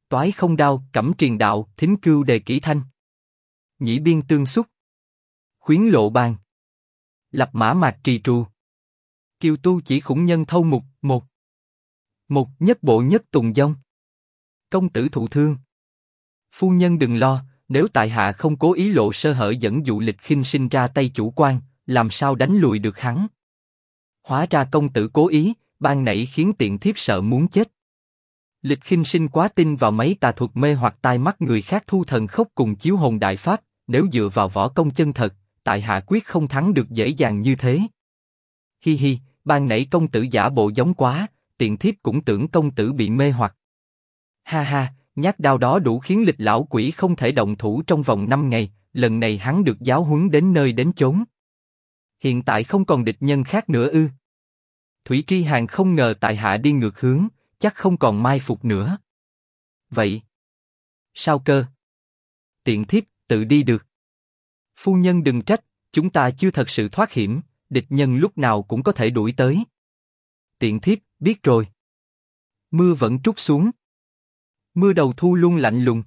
Toái không đao, cẩm triền đạo, thính cưu đề kỷ thanh. Nhĩ biên tương xúc. Khuyến lộ bàn. Lập mã mạc trì trù. Kiều tu chỉ khủng nhân thâu mục, một. Một nhất bộ nhất tùng dông. Công tử thụ thương. Phu nhân đừng lo, nếu tại hạ không cố ý lộ sơ hở dẫn dụ Lịch Khinh sinh ra tay chủ quan, làm sao đánh lùi được hắn? Hóa ra công tử cố ý, ban nãy khiến tiện thiếp sợ muốn chết. Lịch Khinh sinh quá tin vào mấy tà thuật mê hoặc tai mắt người khác thu thần khốc cùng chiếu hồn đại pháp, nếu dựa vào võ công chân thật, tại hạ quyết không thắng được dễ dàng như thế. Hi hi, ban nãy công tử giả bộ giống quá, tiện thiếp cũng tưởng công tử bị mê hoặc. Ha ha, nhát đao đó đủ khiến Lịch lão quỷ không thể động thủ trong vòng 5 ngày, lần này hắn được giáo huấn đến nơi đến chốn. Hiện tại không còn địch nhân khác nữa ư? Thủy Tri Hàn không ngờ tại hạ đi ngược hướng, chắc không còn mai phục nữa. Vậy sao cơ? Tiện thiếp tự đi được. Phu nhân đừng trách, chúng ta chưa thật sự thoát hiểm, địch nhân lúc nào cũng có thể đuổi tới. Tiện thiếp biết rồi. Mưa vẫn trút xuống. Mưa đầu thu luôn lạnh lùng.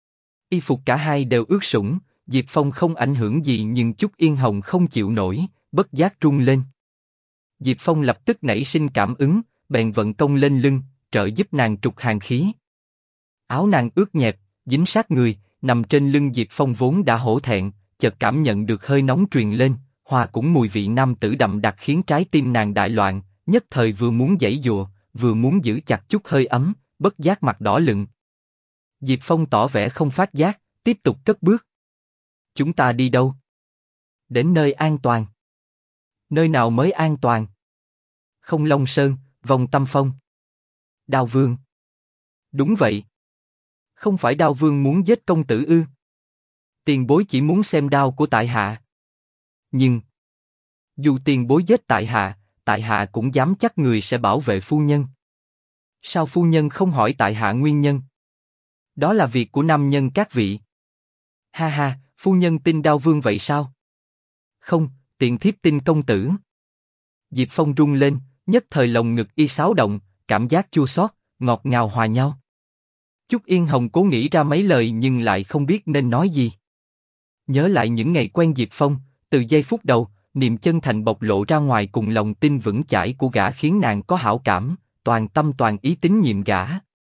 Y phục cả hai đều ướt sũng, Diệp Phong không ảnh hưởng gì nhưng Chúc Yên Hồng không chịu nổi, bất giác run lên. Diệp Phong lập tức nảy sinh cảm ứng, bèn vận công lên lưng, trợ giúp nàng trục hàn khí. Áo nàng ướt nhẹp, dính sát người, nằm trên lưng Diệp Phong vốn đã hổ thẹn, chợt cảm nhận được hơi nóng truyền lên, hòa cũng mùi vị nam tử đậm đặc khiến trái tim nàng đại loạn, nhất thời vừa muốn giãy giụa, vừa muốn giữ chặt chút hơi ấm, bất giác mặt đỏ lựng. Diệp Phong tỏ vẻ không phát giác, tiếp tục cất bước. Chúng ta đi đâu? Đến nơi an toàn. Nơi nào mới an toàn? Không Long Sơn, Vòng Tâm Phong. Đao Vương. Đúng vậy. Không phải Đao Vương muốn giết công tử ư? Tiền bối chỉ muốn xem đao của tại hạ. Nhưng dù tiền bối giết tại hạ cũng dám chắc người sẽ bảo vệ phu nhân. Sao phu nhân không hỏi tại hạ nguyên nhân? Đó là việc của nam nhân các vị. Ha ha, phu nhân tin Đao Vương vậy sao? Không, tiện thiếp tin công tử. Diệp Phong rung lên, nhất thời lồng ngực y xáo động, cảm giác chua xót, ngọt ngào hòa nhau. Chúc Yên Hồng cố nghĩ ra mấy lời nhưng lại không biết nên nói gì. Nhớ lại những ngày quen Diệp Phong, từ giây phút đầu, niềm chân thành bộc lộ ra ngoài cùng lòng tin vững chãi của gã khiến nàng có hảo cảm, toàn tâm toàn ý tín nhiệm gã.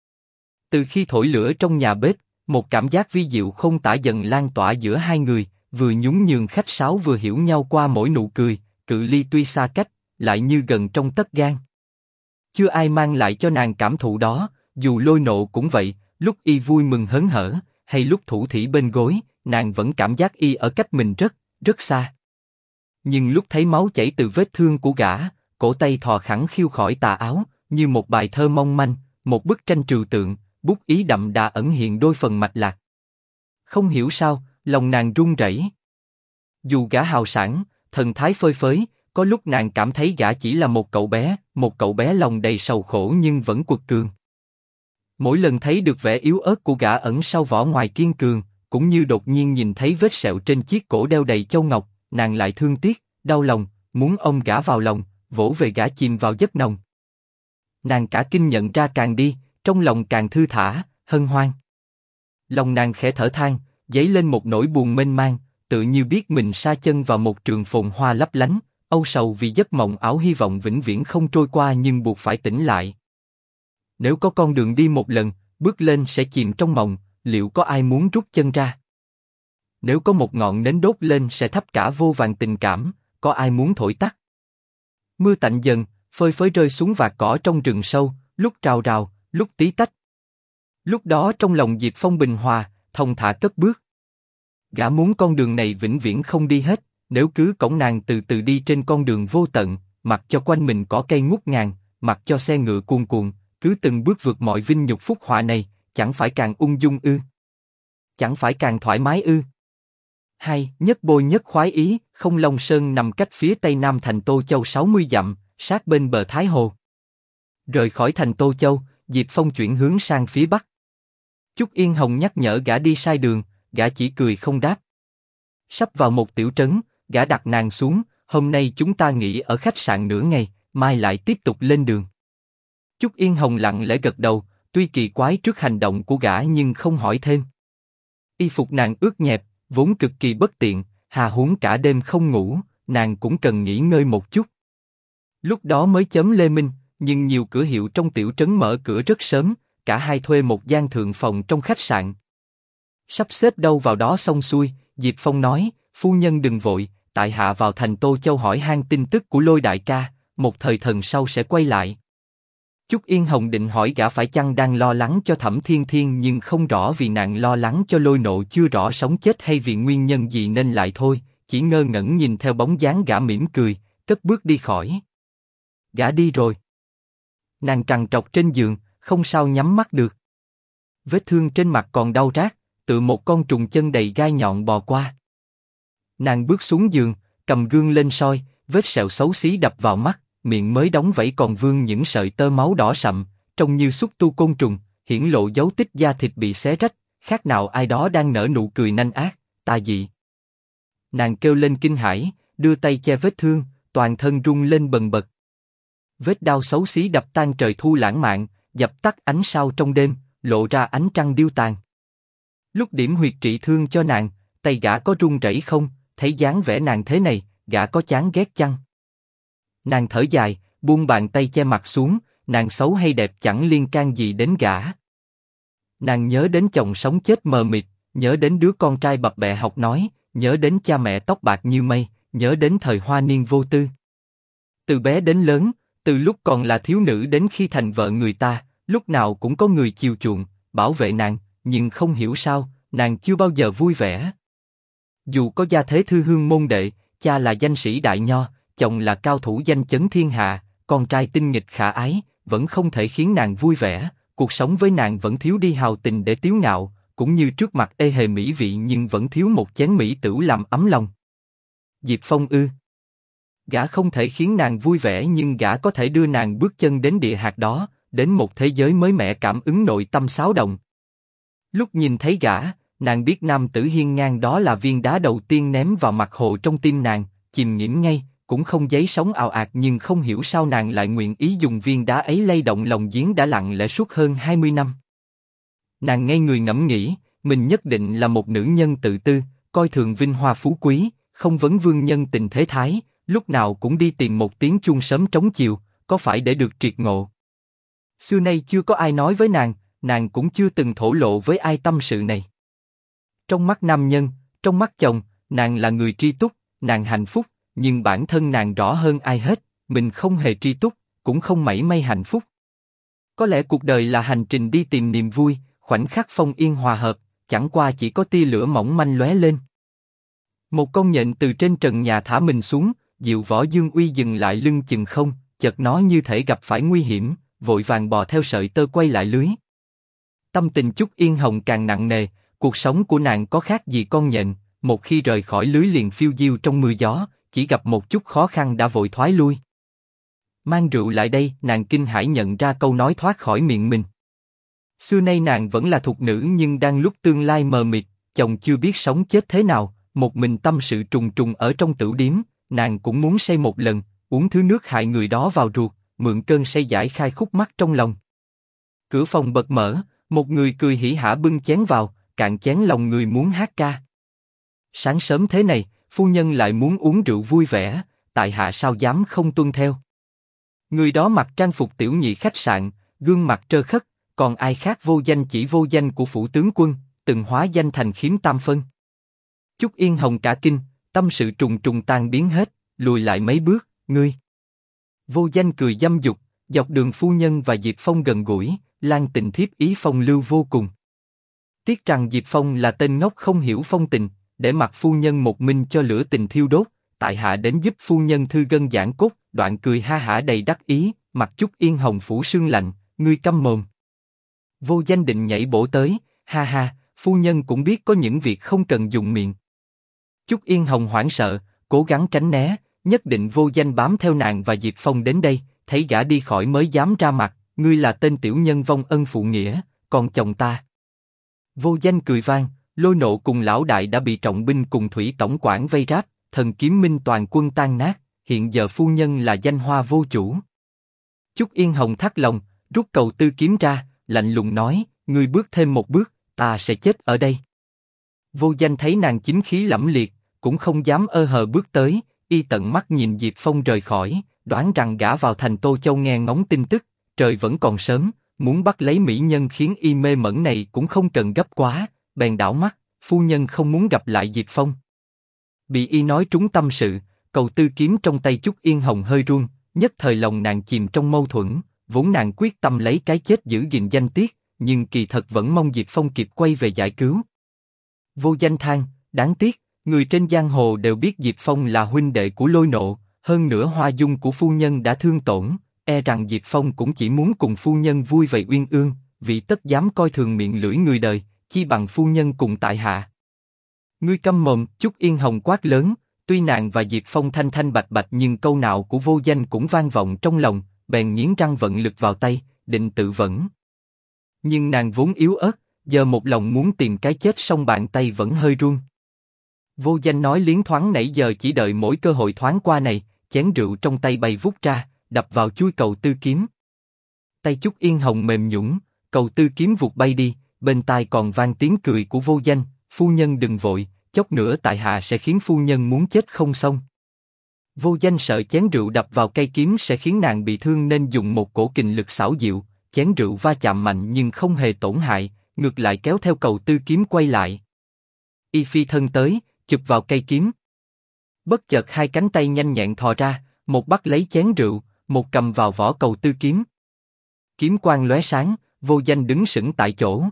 Từ khi thổi lửa trong nhà bếp, một cảm giác vi diệu không tả dần lan tỏa giữa hai người, vừa nhún nhường khách sáo vừa hiểu nhau qua mỗi nụ cười, cự ly tuy xa cách, lại như gần trong tấc gang. Chưa ai mang lại cho nàng cảm thụ đó, dù Lôi Nộ cũng vậy, lúc y vui mừng hớn hở, hay lúc thủ thỉ bên gối, nàng vẫn cảm giác y ở cách mình rất, rất xa. Nhưng lúc thấy máu chảy từ vết thương của gã, cổ tay thò khẳng khiêu khỏi tà áo, như một bài thơ mong manh, một bức tranh trừu tượng, bút ý đậm đà ẩn hiện đôi phần mạch lạc. Không hiểu sao, lòng nàng run rẩy. Dù gã hào sảng, thần thái phơi phới, có lúc nàng cảm thấy gã chỉ là một cậu bé lòng đầy sầu khổ nhưng vẫn quật cường. Mỗi lần thấy được vẻ yếu ớt của gã ẩn sau vỏ ngoài kiên cường, cũng như đột nhiên nhìn thấy vết sẹo trên chiếc cổ đeo đầy châu ngọc, nàng lại thương tiếc, đau lòng, muốn ôm gã vào lòng, vỗ về gã chìm vào giấc nồng. Nàng cả kinh nhận ra càng đi, trong lòng càng thư thả, hân hoan. Lòng nàng khẽ thở than, dấy lên một nỗi buồn mênh mang, tự như biết mình sa chân vào một trường phồn hoa lấp lánh, âu sầu vì giấc mộng ảo hy vọng vĩnh viễn không trôi qua nhưng buộc phải tỉnh lại. Nếu có con đường đi một lần, bước lên sẽ chìm trong mộng, liệu có ai muốn rút chân ra? Nếu có một ngọn nến đốt lên sẽ thắp cả vô vàn tình cảm, có ai muốn thổi tắt? Mưa tạnh dần, phơi phới rơi xuống vạt cỏ trong rừng sâu, lúc rào rào, lúc tí tách. Lúc đó trong lòng Diệp Phong bình hòa, thong thả cất bước. Gã muốn con đường này vĩnh viễn không đi hết, nếu cứ cõng nàng từ từ đi trên con đường vô tận, mặc cho quanh mình cỏ cây ngút ngàn, mặc cho xe ngựa cuồn cuộn, cứ từng bước vượt mọi vinh nhục phúc họa này, chẳng phải càng ung dung ư? Chẳng phải càng thoải mái ư? Hay, nhất bôi nhất khoái ý, Không Long Sơn nằm cách phía tây nam thành Tô Châu 60 dặm, sát bên bờ Thái Hồ. Rời khỏi thành Tô Châu, Diệp Phong chuyển hướng sang phía bắc. Chúc Yên Hồng nhắc nhở gã đi sai đường, gã chỉ cười không đáp. Sắp vào một tiểu trấn, gã đặt nàng xuống, hôm nay chúng ta nghỉ ở khách sạn nửa ngày, mai lại tiếp tục lên đường. Chúc Yên Hồng lặng lẽ gật đầu, tuy kỳ quái trước hành động của gã nhưng không hỏi thêm. Y phục nàng ướt nhẹp, vốn cực kỳ bất tiện, hà huống cả đêm không ngủ, nàng cũng cần nghỉ ngơi một chút. Lúc đó mới chớm lê minh, nhưng nhiều cửa hiệu trong tiểu trấn mở cửa rất sớm, cả hai thuê một gian thượng phòng trong khách sạn. Sắp xếp đâu vào đó xong xuôi, Diệp Phong nói, phu nhân đừng vội, tại hạ vào thành Tô Châu hỏi han tin tức của Lôi đại ca, một thời thần sau sẽ quay lại. Chúc Yên Hồng định hỏi gã phải chăng đang lo lắng cho Thẩm Thiên Thiên nhưng không rõ vì nàng lo lắng cho Lôi Nộ chưa rõ sống chết hay vì nguyên nhân gì nên lại thôi, chỉ ngơ ngẩn nhìn theo bóng dáng gã mỉm cười, cất bước đi khỏi. Gã đi rồi. Nàng trằn trọc trên giường, không sao nhắm mắt được. Vết thương trên mặt còn đau rát, tựa một con trùng chân đầy gai nhọn bò qua. Nàng bước xuống giường, cầm gương lên soi, vết sẹo xấu xí đập vào mắt, miệng mới đóng vảy còn vương những sợi tơ máu đỏ sậm, trông như xúc tu côn trùng, hiển lộ dấu tích da thịt bị xé rách, khác nào ai đó đang nở nụ cười nanh ác, tà dị. Nàng kêu lên kinh hãi, đưa tay che vết thương, toàn thân rung lên bần bật. Vết đau xấu xí đập tan trời thu lãng mạn, dập tắt ánh sao trong đêm, lộ ra ánh trăng điêu tàn. Lúc điểm huyệt trị thương cho nàng, tay gã có run rẩy không? Thấy dáng vẻ nàng thế này, gã có chán ghét chăng? Nàng thở dài, buông bàn tay che mặt xuống, nàng xấu hay đẹp chẳng liên can gì đến gã. Nàng nhớ đến chồng sống chết mờ mịt, nhớ đến đứa con trai bập bẹ học nói, nhớ đến cha mẹ tóc bạc như mây, nhớ đến thời hoa niên vô tư. Từ bé đến lớn, từ lúc còn là thiếu nữ đến khi thành vợ người ta, lúc nào cũng có người chiều chuộng, bảo vệ nàng, nhưng không hiểu sao, nàng chưa bao giờ vui vẻ. Dù có gia thế thư hương môn đệ, cha là danh sĩ đại nho, chồng là cao thủ danh chấn thiên hạ, con trai tinh nghịch khả ái, vẫn không thể khiến nàng vui vẻ. Cuộc sống với nàng vẫn thiếu đi hào tình để tiếu ngạo, cũng như trước mặt ê hề mỹ vị nhưng vẫn thiếu một chén mỹ tửu làm ấm lòng. Diệp Phong ư? Gã không thể khiến nàng vui vẻ nhưng gã có thể đưa nàng bước chân đến địa hạt đó, đến một thế giới mới mẻ cảm ứng nội tâm xáo động. Lúc nhìn thấy gã, nàng biết nam tử hiên ngang đó là viên đá đầu tiên ném vào mặt hồ trong tim nàng, chìm nghỉm ngay, cũng không giấy sóng ào ạt nhưng không hiểu sao nàng lại nguyện ý dùng viên đá ấy lay động lòng giếng đã lặng lẽ suốt hơn 20 năm. Nàng ngây người ngẫm nghĩ, mình nhất định là một nữ nhân tự tư, coi thường vinh hoa phú quý, không vấn vương nhân tình thế thái, lúc nào cũng đi tìm một tiếng chuông sớm trống chiều, có phải để được triệt ngộ. Xưa nay chưa có ai nói với nàng cũng chưa từng thổ lộ với ai tâm sự này. Trong mắt nam nhân, trong mắt chồng, nàng là người tri túc, nàng hạnh phúc, nhưng bản thân nàng rõ hơn ai hết, mình không hề tri túc, cũng không mảy may hạnh phúc. Có lẽ cuộc đời là hành trình đi tìm niềm vui, khoảnh khắc phong yên hòa hợp, chẳng qua chỉ có tia lửa mỏng manh lóe lên. Một con nhện từ trên trần nhà thả mình xuống, Diệu Võ Dương Uy dừng lại lưng chừng không, chợt nó như thể gặp phải nguy hiểm, vội vàng bò theo sợi tơ quay lại lưới. Tâm tình Chúc Yên Hồng càng nặng nề, cuộc sống của nàng có khác gì con nhện, một khi rời khỏi lưới liền phiêu diêu trong mưa gió, chỉ gặp một chút khó khăn đã vội thoái lui. Mang rượu lại đây, nàng kinh hãi nhận ra câu nói thoát khỏi miệng mình. Xưa nay nàng vẫn là thục nữ nhưng đang lúc tương lai mờ mịt, chồng chưa biết sống chết thế nào, một mình tâm sự trùng trùng ở trong tửu điếm, nàng cũng muốn say một lần, uống thứ nước hại người đó vào ruột, mượn cơn say giải khai khúc mắc trong lòng. Cửa phòng bật mở, một người cười hỉ hả bưng chén vào, cạn chén lòng người muốn hát ca. Sáng sớm thế này, phu nhân lại muốn uống rượu vui vẻ, tại hạ sao dám không tuân theo. Người đó mặc trang phục tiểu nhị khách sạn, gương mặt trơ khất, còn ai khác vô danh chỉ vô danh của phủ tướng quân, từng hóa danh thành khiếm tam phân. Chúc Yên Hồng cả kinh, tâm sự trùng trùng tan biến hết, lùi lại mấy bước, ngươi. Vô danh cười dâm dục, dọc đường phu nhân và Diệp Phong gần gũi, lan tình thiếp ý phong lưu vô cùng. Tiếc rằng Diệp Phong là tên ngốc không hiểu phong tình, để mặc phu nhân một mình cho lửa tình thiêu đốt, tại hạ đến giúp phu nhân thư gân giãn cốt, đoạn cười ha hả đầy đắc ý, mặt Chúc Yên Hồng phủ sương lạnh, ngươi câm mồm. Vô danh định nhảy bổ tới, ha ha, phu nhân cũng biết có những việc không cần dùng miệng. Chúc Yên Hồng hoảng sợ, cố gắng tránh né, nhất định vô danh bám theo nàng và Diệp Phong đến đây, thấy gã đi khỏi mới dám ra mặt, ngươi là tên tiểu nhân vong ân phụ nghĩa, còn chồng ta. Vô danh cười vang, Lôi Nộ cùng lão đại đã bị trọng binh cùng thủy tổng quản vây ráp, thần kiếm minh toàn quân tan nát, hiện giờ phu nhân là danh hoa vô chủ. Chúc Yên Hồng thắt lòng, rút cầu tư kiếm ra, lạnh lùng nói, ngươi bước thêm một bước, ta sẽ chết ở đây. Vô Danh thấy nàng chính khí lẫm liệt, cũng không dám ơ hờ bước tới, y tận mắt nhìn Diệp Phong rời khỏi, đoán rằng gã vào thành Tô Châu nghe ngóng tin tức, trời vẫn còn sớm, muốn bắt lấy mỹ nhân khiến y mê mẩn này cũng không cần gấp quá, bèn đảo mắt, phu nhân không muốn gặp lại Diệp Phong. Bị y nói trúng tâm sự, cầu tư kiếm trong tay Chúc Yên Hồng hơi run, nhất thời lòng nàng chìm trong mâu thuẫn, vốn nàng quyết tâm lấy cái chết giữ gìn danh tiết, nhưng kỳ thật vẫn mong Diệp Phong kịp quay về giải cứu. Vô Danh than, đáng tiếc, người trên giang hồ đều biết Diệp Phong là huynh đệ của Lôi Nộ, hơn nữa hoa dung của phu nhân đã thương tổn, e rằng Diệp Phong cũng chỉ muốn cùng phu nhân vui vậy uyên ương, vì tất dám coi thường miệng lưỡi người đời, chi bằng phu nhân cùng tại hạ. Ngươi câm mồm, Chúc Yên Hồng quát lớn, tuy nàng và Diệp Phong thanh thanh bạch bạch nhưng câu nào của Vô Danh cũng vang vọng trong lòng, bèn nghiến răng vận lực vào tay, định tự vẫn. Nhưng nàng vốn yếu ớt, giờ một lòng muốn tìm cái chết song bàn tay vẫn hơi run. Vô Danh nói liến thoáng nãy giờ chỉ đợi mỗi cơ hội thoáng qua này, chén rượu trong tay bay vút ra, đập vào chuôi cầu tư kiếm. Tay Chúc Yên Hồng mềm nhũn, cầu tư kiếm vụt bay đi, bên tai còn vang tiếng cười của Vô Danh, phu nhân đừng vội, chốc nữa tại hạ sẽ khiến phu nhân muốn chết không xong. Vô Danh sợ chén rượu đập vào cây kiếm sẽ khiến nàng bị thương nên dùng một cổ kình lực xảo diệu, chén rượu va chạm mạnh nhưng không hề tổn hại, ngược lại kéo theo cầu tư kiếm quay lại. Y phi thân tới, chụp vào cây kiếm. Bất chợt hai cánh tay nhanh nhẹn thò ra, một bắt lấy chén rượu, một cầm vào vỏ cầu tư kiếm. Kiếm quang lóe sáng, Vô Danh đứng sững tại chỗ.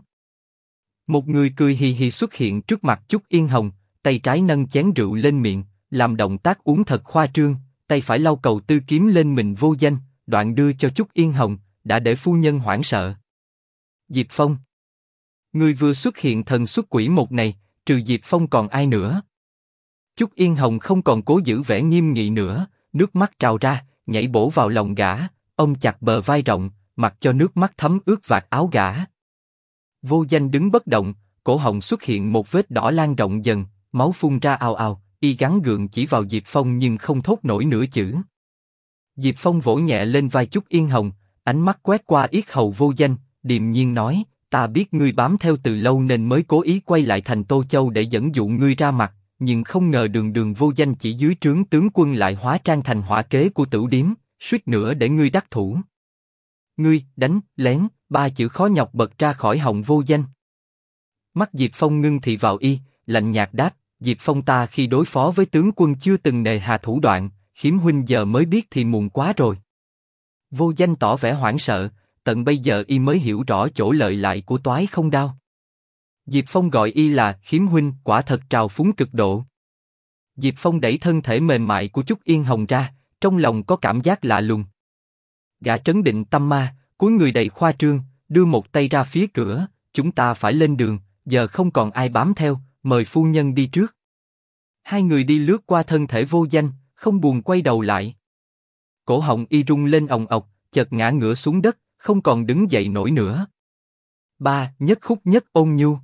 Một người cười hì hì xuất hiện trước mặt Chúc Yên Hồng, tay trái nâng chén rượu lên miệng, làm động tác uống thật khoa trương, tay phải lau cầu tư kiếm lên mình Vô Danh, đoạn đưa cho Chúc Yên Hồng, đã để phu nhân hoảng sợ. Diệp Phong, ngươi vừa xuất hiện thần xuất quỷ một này, trừ Diệp Phong còn ai nữa? Chúc Yên Hồng không còn cố giữ vẻ nghiêm nghị nữa, nước mắt trào ra, nhảy bổ vào lòng gã, ôm chặt bờ vai rộng, mặc cho nước mắt thấm ướt vạt áo gã. Vô Danh đứng bất động, cổ họng xuất hiện một vết đỏ lan rộng dần, máu phun ra ào ào, y gắng gượng chỉ vào Diệp Phong nhưng không thốt nổi nửa chữ. Diệp Phong vỗ nhẹ lên vai Chúc Yên Hồng, ánh mắt quét qua yết hầu Vô Danh, điềm nhiên nói, ta biết ngươi bám theo từ lâu nên mới cố ý quay lại thành Tô Châu để dẫn dụ ngươi ra mặt, nhưng không ngờ đường đường Vô Danh chỉ dưới trướng tướng quân lại hóa trang thành hỏa kế của Tửu Điếm, suýt nữa để ngươi đắc thủ. Ngươi, đánh, lén, ba chữ khó nhọc bật ra khỏi họng Vô Danh. Mắt Diệp Phong ngưng thị vào y, lạnh nhạt đáp, Diệp Phong ta khi đối phó với tướng quân chưa từng nề hà thủ đoạn, khiếm huynh giờ mới biết thì muộn quá rồi. Vô Danh tỏ vẻ hoảng sợ, tận bây giờ y mới hiểu rõ chỗ lợi lại của toái không đao. Diệp Phong gọi y là khiếm huynh, quả thật trào phúng cực độ. Diệp Phong đẩy thân thể mềm mại của Chúc Yên Hồng ra, trong lòng có cảm giác lạ lùng. Gã trấn định tâm ma, cúi người đầy khoa trương, đưa một tay ra phía cửa, chúng ta phải lên đường, giờ không còn ai bám theo, mời phu nhân đi trước. Hai người đi lướt qua thân thể Vô Danh, không buồn quay đầu lại. Cổ họng y rung lên ồng ọc, chợt ngã ngửa xuống đất, không còn đứng dậy nổi nữa. Ba, nhất khúc nhất ôn nhu.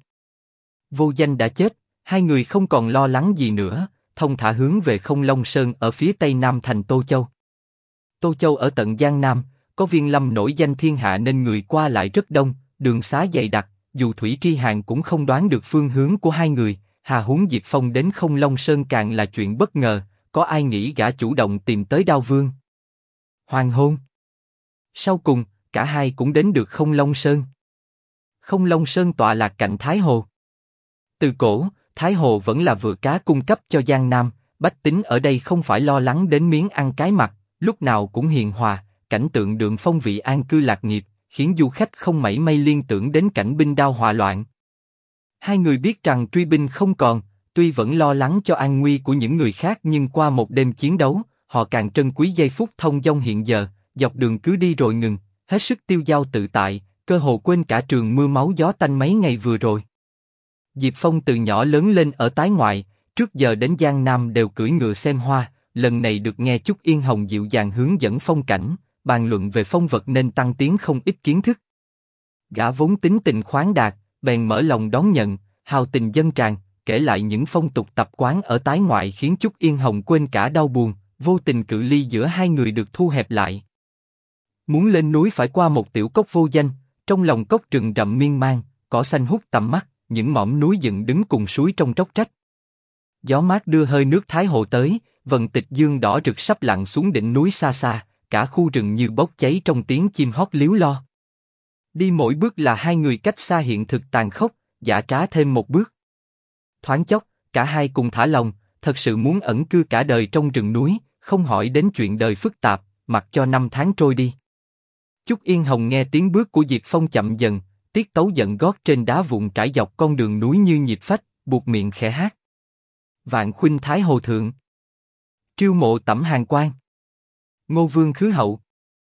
Vô Danh đã chết, hai người không còn lo lắng gì nữa, thông thả hướng về Không Long Sơn ở phía tây nam thành Tô Châu. Tô Châu ở tận Giang Nam, có viên lâm nổi danh thiên hạ nên người qua lại rất đông, đường xá dày đặc, dù Thủy Tri Hàn cũng không đoán được phương hướng của hai người, hà huống Diệp Phong đến Không Long Sơn càng là chuyện bất ngờ, có ai nghĩ gã chủ động tìm tới Đao Vương. Hoàng hôn. Sau cùng, cả hai cũng đến được Không Long Sơn. Không Long Sơn tọa lạc cạnh Thái Hồ. Từ cổ, Thái Hồ vẫn là vựa cá cung cấp cho Giang Nam, bách tính ở đây không phải lo lắng đến miếng ăn cái mặt, lúc nào cũng hiền hòa, cảnh tượng đượm phong vị an cư lạc nghiệp, khiến du khách không mảy may liên tưởng đến cảnh binh đao hỏa loạn. Hai người biết rằng truy binh không còn, tuy vẫn lo lắng cho an nguy của những người khác nhưng qua một đêm chiến đấu, họ càng trân quý giây phút thông dong hiện giờ, dọc đường cứ đi rồi ngừng, hết sức tiêu dao tự tại, cơ hồ quên cả trường mưa máu gió tanh mấy ngày vừa rồi. Diệp Phong từ nhỏ lớn lên ở Tái Ngoại, trước giờ đến Giang Nam đều cưỡi ngựa xem hoa, lần này được nghe Chúc Yên Hồng dịu dàng hướng dẫn phong cảnh, bàn luận về phong vật nên tăng tiến không ít kiến thức. Gã vốn tính tình khoáng đạt, bèn mở lòng đón nhận, hào tình dâng tràn, kể lại những phong tục tập quán ở Tái Ngoại khiến Chúc Yên Hồng quên cả đau buồn, vô tình cự ly giữa hai người được thu hẹp lại. Muốn lên núi phải qua một tiểu cốc vô danh, Trong lòng cốc rừng rậm miên man, cỏ xanh hút tầm mắt, những mỏm núi dựng đứng cùng suối trong tróc trách. Gió mát đưa hơi nước Thái Hồ tới, vầng tịch dương đỏ rực sắp lặn xuống đỉnh núi xa xa, cả khu rừng như bốc cháy trong tiếng chim hót líu lo. Đi mỗi bước là hai người cách xa hiện thực tàn khốc, dã trá thêm một bước. Thoáng chốc, cả hai cùng thả lòng, thật sự muốn ẩn cư cả đời trong rừng núi, không hỏi đến chuyện đời phức tạp, mặc cho năm tháng trôi đi. Chúc Yên Hồng nghe tiếng bước của Diệp Phong chậm dần, tiết tấu giận gót trên đá vụn trải dọc con đường núi như nhịp phách, buộc miệng khẽ hát. Vạn khuynh Thái Hồ thượng, Triêu mộ tẩm hàng quan, Ngô Vương khứ hậu,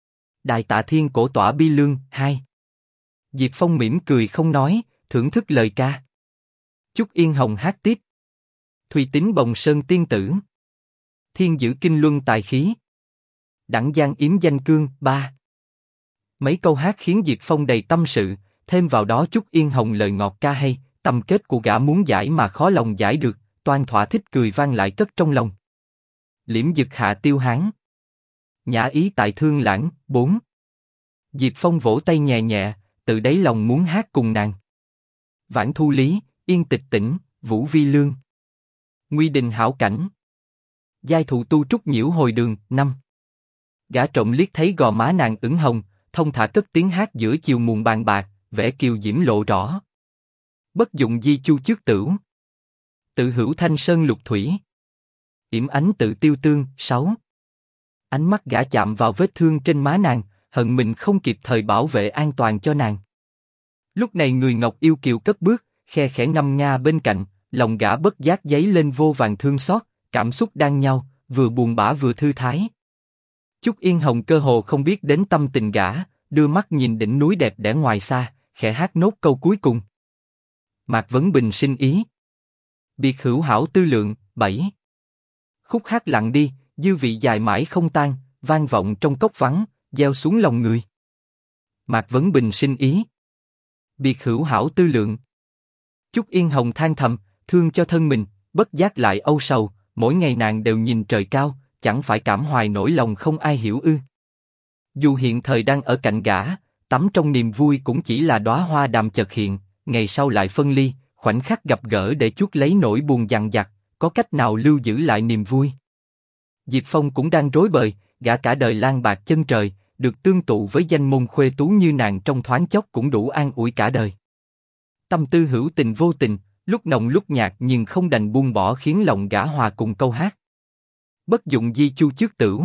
Đại Tạ Thiên cổ tỏa bi lương. 2. Diệp Phong mỉm cười không nói, thưởng thức lời ca. Chúc Yên Hồng hát tiếp. Thùy tính bồng sơn tiên tử, thiên giữ kinh luân tài khí, đẳng giang yếm danh cương. 3. Mấy câu hát khiến Diệp Phong đầy tâm sự, thêm vào đó Chúc Yên Hồng lời ngọt ca hay, tâm kết của gã muốn giải mà khó lòng giải được, toan thỏa thích cười vang lại cất trong lòng. Liễm dực hạ tiêu hán, nhã ý tại thương lãng. 4. Diệp Phong vỗ tay nhẹ nhẹ, tự đáy lòng muốn hát cùng nàng. Vãn thu lý, yên tịch tĩnh, vũ vi lương, nguy đình hảo cảnh, giai thụ tu trúc nhiễu hồi đường. 5. Gã trộm liếc thấy gò má nàng ửng hồng, thông thả cất tiếng hát giữa chiều muộn bàn bạc, vẻ kiều diễm lộ rõ. Bất dụng di chu trước tửu, tự hữu thanh sơn lục thủy, yểm ánh tự tiêu tương. 6. Ánh mắt gã chạm vào vết thương trên má nàng, hận mình không kịp thời bảo vệ an toàn cho nàng. Lúc này người ngọc yêu kiều cất bước, khe khẽ ngâm nga bên cạnh, lòng gã bất giác dấy lên vô vàn thương xót, cảm xúc đan nhau, vừa buồn bã vừa thư thái. Chúc Yên Hồng cơ hồ không biết đến tâm tình gã, đưa mắt nhìn đỉnh núi đẹp đẽ ngoài xa, khẽ hát nốt câu cuối cùng. Mạc Vấn Bình sinh ý, biệt hữu hảo tư lượng. 7. Khúc hát lặng đi, dư vị dài mãi không tan, vang vọng trong cốc vắng, gieo xuống lòng người. Mạc Vấn Bình sinh ý, biệt hữu hảo tư lượng. Chúc Yên Hồng than thầm, thương cho thân mình, bất giác lại âu sầu, mỗi ngày nàng đều nhìn trời cao, chẳng phải cảm hoài nỗi lòng không ai hiểu ư? Dù hiện thời đang ở cạnh gã, tắm trong niềm vui cũng chỉ là đóa hoa đàm chợt hiện, ngày sau lại phân ly, khoảnh khắc gặp gỡ để chuốc lấy nỗi buồn dằng dặc, có cách nào lưu giữ lại niềm vui? Diệp Phong cũng đang rối bời, gã cả đời lang bạc chân trời, được tương tụ với danh môn khuê tú như nàng trong thoáng chốc cũng đủ an ủi cả đời. Tâm tư hữu tình vô tình, lúc nồng lúc nhạt nhưng không đành buông bỏ khiến lòng gã hòa cùng câu hát. Bất dụng di chu trước tửu,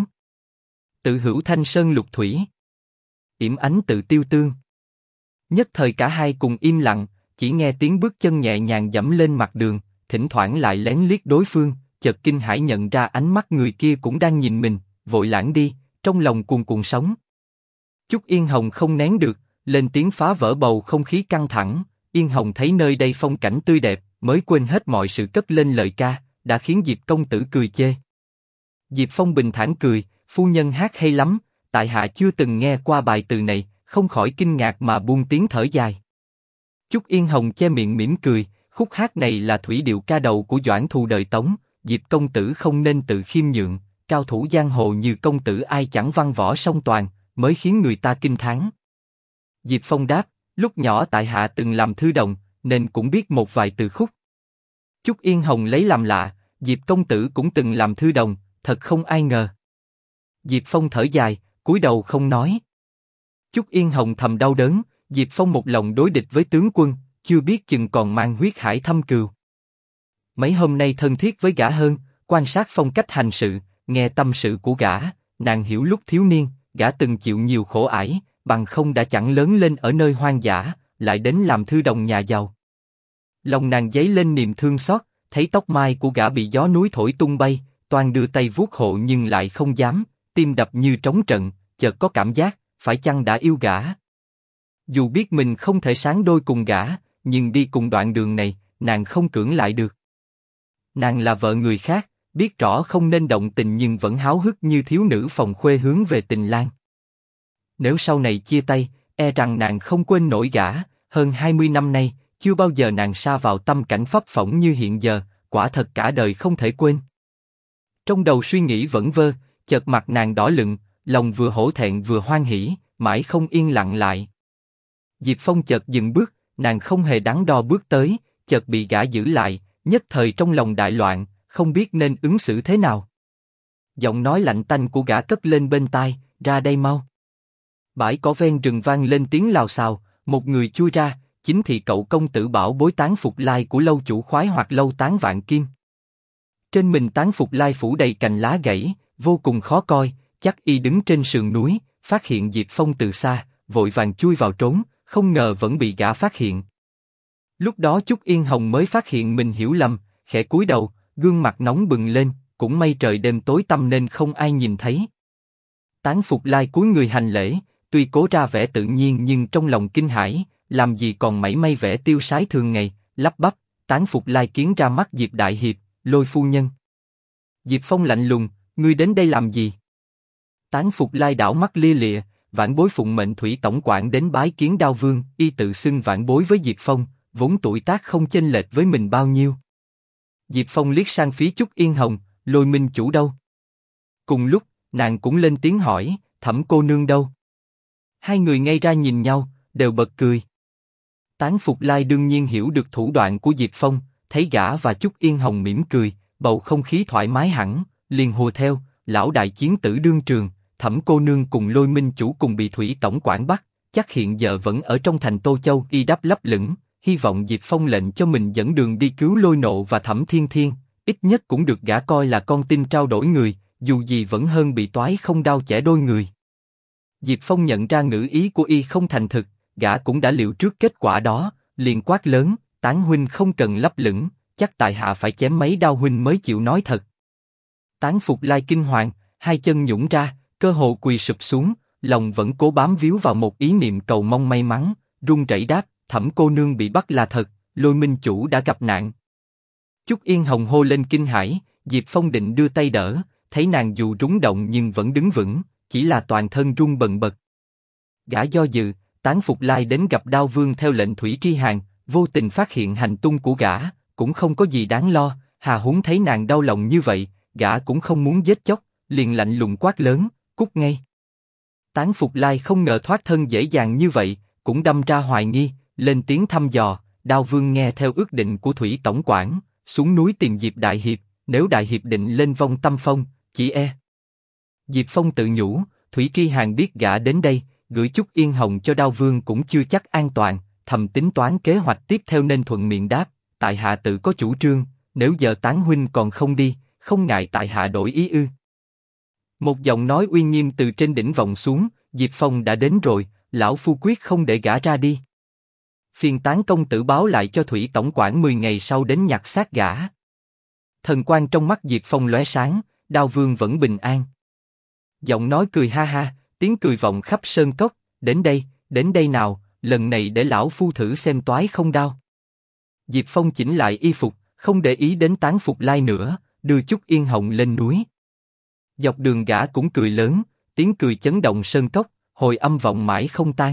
tự hữu thanh sơn lục thủy, yểm ánh tự tiêu tương. Nhất thời cả hai cùng im lặng, chỉ nghe tiếng bước chân nhẹ nhàng dẫm lên mặt đường, thỉnh thoảng lại lén liếc đối phương, chợt kinh hãi nhận ra ánh mắt người kia cũng đang nhìn mình, vội lãng đi, trong lòng cuồn cuộn sóng. Chúc Yên Hồng không nén được, lên tiếng phá vỡ bầu không khí căng thẳng. Yên Hồng thấy nơi đây phong cảnh tươi đẹp, mới quên hết mọi sự cất lên lời ca, đã khiến Diệp công tử cười chê. Diệp Phong bình thản cười, phu nhân hát hay lắm, tại hạ chưa từng nghe qua bài từ này, không khỏi kinh ngạc mà buông tiếng thở dài. Chúc Yên Hồng che miệng mỉm cười, khúc hát này là thủy điệu ca đầu của Doãn Thù đời Tống, Diệp công tử không nên tự khiêm nhượng, cao thủ giang hồ như công tử ai chẳng văn võ song toàn, mới khiến người ta kinh thán. Diệp Phong đáp, lúc nhỏ tại hạ từng làm thư đồng, nên cũng biết một vài từ khúc. Chúc Yên Hồng lấy làm lạ, Diệp công tử cũng từng làm thư đồng, thật không ai ngờ. Diệp Phong thở dài, cúi đầu không nói. Chúc Yên Hồng thầm đau đớn, Diệp Phong một lòng đối địch với tướng quân, chưa biết chừng còn mang huyết hải thâm cừu. Mấy hôm nay thân thiết với gã hơn, quan sát phong cách hành sự, nghe tâm sự của gã, nàng hiểu lúc thiếu niên, gã từng chịu nhiều khổ ải, bằng không đã chẳng lớn lên ở nơi hoang dã, lại đến làm thư đồng nhà giàu. Lòng nàng dấy lên niềm thương xót, thấy tóc mai của gã bị gió núi thổi tung bay, toan đưa tay vuốt hộ nhưng lại không dám, tim đập như trống trận, chợt có cảm giác, phải chăng đã yêu gã? Dù biết mình không thể sáng đôi cùng gã, nhưng đi cùng đoạn đường này, nàng không cưỡng lại được. Nàng là vợ người khác, biết rõ không nên động tình nhưng vẫn háo hức như thiếu nữ phòng khuê hướng về tình lang. Nếu sau này chia tay, e rằng nàng không quên nổi gã, hơn 20 năm nay, chưa bao giờ nàng sa vào tâm cảnh phấp phỏng như hiện giờ, quả thật cả đời không thể quên. Trong đầu suy nghĩ vẩn vơ, chợt mặt nàng đỏ lựng, lòng vừa hổ thẹn vừa hoan hỉ, mãi không yên lặng lại. Diệp Phong chợt dừng bước, nàng không hề đắn đo bước tới, chợt bị gã giữ lại, nhất thời trong lòng đại loạn, không biết nên ứng xử thế nào. Giọng nói lạnh tanh của gã cất lên bên tai, ra đây mau. Bãi cỏ ven rừng vang lên tiếng lào xào, một người chui ra, chính thị cậu công tử bảo bối Tán Phục Lai của lâu chủ khoái hoặc lâu Tán Vạn Kim. Trên mình Tán Phục Lai phủ đầy cành lá gãy, vô cùng khó coi, chắc y đứng trên sườn núi, phát hiện Diệp Phong từ xa, vội vàng chui vào trốn, không ngờ vẫn bị gã phát hiện. Lúc đó Chúc Yên Hồng mới phát hiện mình hiểu lầm, khẽ cúi đầu, gương mặt nóng bừng lên, cũng may trời đêm tối tăm nên không ai nhìn thấy. Tán Phục Lai cúi người hành lễ, tuy cố ra vẻ tự nhiên nhưng trong lòng kinh hãi, làm gì còn mảy may vẻ tiêu sái thường ngày, lắp bắp, Tán Phục Lai kiến ra mắt Diệp đại hiệp, Lôi phu nhân. Diệp Phong lạnh lùng, ngươi đến đây làm gì? Tán Phục Lai đảo mắt lia lịa, vãn bối phụng mệnh thủy tổng quản đến bái kiến Đao Vương, y tự xưng vãn bối với Diệp Phong, vốn tuổi tác không chênh lệch với mình bao nhiêu. Diệp Phong liếc sang phía Chúc Yên Hồng, Lôi minh chủ đâu? Cùng lúc, nàng cũng lên tiếng hỏi, Thẩm cô nương đâu? Hai người ngay ra nhìn nhau, đều bật cười. Tán Phục Lai đương nhiên hiểu được thủ đoạn của Diệp Phong, thấy gã và Chúc Yên Hồng mỉm cười, bầu không khí thoải mái hẳn, liền hùa theo, lão đại chiến tử đương trường, Thẩm cô nương cùng Lôi minh chủ cùng bị thủy tổng quản bắt, chắc hiện giờ vẫn ở trong thành Tô Châu. Y đáp lấp lửng, hy vọng Diệp Phong lệnh cho mình dẫn đường đi cứu Lôi Nộ và Thẩm Thiên Thiên, ít nhất cũng được gã coi là con tin trao đổi người, dù gì vẫn hơn bị toái không đao chẻ đôi người. Diệp Phong nhận ra ngữ ý của y không thành thực, gã cũng đã liệu trước kết quả đó, liền quát lớn, Tán huynh không cần lấp lửng, chắc tại hạ phải chém mấy đao huynh mới chịu nói thật. Tán Phục Lai kinh hoàng, hai chân nhũn ra, cơ hồ quỳ sụp xuống, lòng vẫn cố bám víu vào một ý niệm cầu mong may mắn, run rẩy đáp, Thẩm cô nương bị bắt là thật, Lôi minh chủ đã gặp nạn. Chúc Yên Hồng hô lên kinh hãi, Diệp Phong định đưa tay đỡ, thấy nàng dù rúng động nhưng vẫn đứng vững, chỉ là toàn thân run bần bật. Gã do dự, Tán Phục Lai đến gặp Đao Vương theo lệnh Thủy Tri Hàn, vô tình phát hiện hành tung của gã, cũng không có gì đáng lo, hà huống thấy nàng đau lòng như vậy, gã cũng không muốn giết chóc, liền lạnh lùng quát lớn, cút ngay. Tán Phục Lai không ngờ thoát thân dễ dàng như vậy, cũng đâm ra hoài nghi, lên tiếng thăm dò, Đao Vương nghe theo ước định của Thủy tổng quản, xuống núi tìm Diệp đại hiệp, nếu đại hiệp định lên vong tâm phong, chỉ e. Diệp Phong tự nhủ, Thủy Tri Hàn biết gã đến đây, gửi Chúc Yên Hồng cho Đao Vương cũng chưa chắc an toàn, thầm tính toán kế hoạch tiếp theo nên thuận miệng đáp, tại hạ tự có chủ trương, nếu giờ Tán huynh còn không đi, không ngại tại hạ đổi ý ư? Một giọng nói uy nghiêm từ trên đỉnh vọng xuống, Diệp Phong đã đến rồi, lão phu quyết không để gã ra đi. Phiền Tán công tử báo lại cho Thủy tổng quản 10 ngày sau đến nhặt xác gã. Thần quang trong mắt Diệp Phong lóe sáng, Đao Vương vẫn bình an. Giọng nói cười ha ha, tiếng cười vọng khắp sơn cốc, đến đây nào, lần này để lão phu thử xem toái không đao. Diệp Phong chỉnh lại y phục, không để ý đến Tán Phục Lai nữa, đưa Chúc Yên Hồng lên núi. Dọc đường gã cũng cười lớn, tiếng cười chấn động sơn cốc, hồi âm vọng mãi không tan.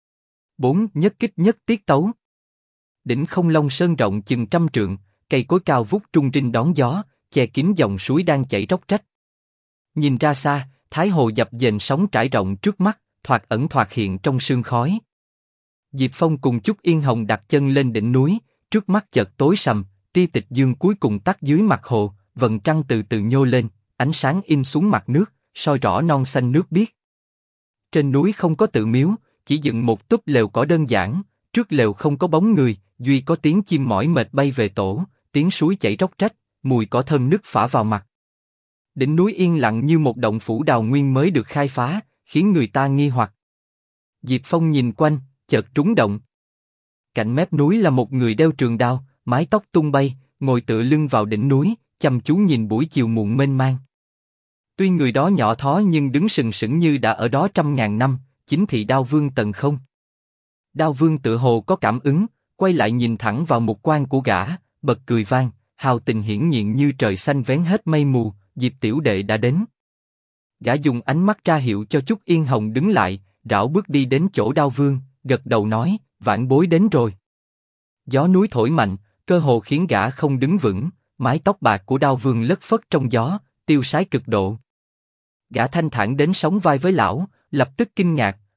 4. Nhất kích nhất tiết tấu. Đỉnh Không Long Sơn rộng chừng 100 trượng, cây cối cao vút trung rinh đón gió, che kín dòng suối đang chảy róc rách. Nhìn ra xa, Thái Hồ dập dềnh sóng trải rộng trước mắt, thoạt ẩn thoạt hiện trong sương khói. Diệp Phong cùng Chúc Yên Hồng đặt chân lên đỉnh núi, trước mắt chợt tối sầm, tia tịch dương cuối cùng tắt dưới mặt hồ, vầng trăng từ từ nhô lên, ánh sáng in xuống mặt nước, soi rõ non xanh nước biếc. Trên núi không có tự miếu, chỉ dựng một túp lều cỏ đơn giản, trước lều không có bóng người, duy có tiếng chim mỏi mệt bay về tổ, tiếng suối chảy róc rách, mùi cỏ thơm nức phả vào mặt. Đỉnh núi yên lặng như một động phủ đào nguyên mới được khai phá, khiến người ta nghi hoặc. Diệp Phong nhìn quanh, chợt trúng động. Cạnh mép núi là một người đeo trường đao, mái tóc tung bay, ngồi tựa lưng vào đỉnh núi, chăm chú nhìn buổi chiều muộn mênh mang. Tuy người đó nhỏ thó nhưng đứng sừng sững như đã ở đó trăm ngàn năm, chính thị Đao Vương Tần Không. Đao Vương tựa hồ có cảm ứng, quay lại nhìn thẳng vào mục quan của gã, bật cười vang, hào tình hiển nhiên như trời xanh vén hết mây mù, Diệp tiểu đệ đã đến. Gã dùng ánh mắt ra hiệu cho Chúc Yên Hồng đứng lại, rảo bước đi đến chỗ Đao Vương, gật đầu nói, vãn bối đến rồi. Gió núi thổi mạnh, cơ hồ khiến gã không đứng vững, mái tóc bạc của Đao Vương lất phất trong gió, tiêu sái cực độ. Gã thanh thản đến sóng vai với lão, lập tức kinh ngạc,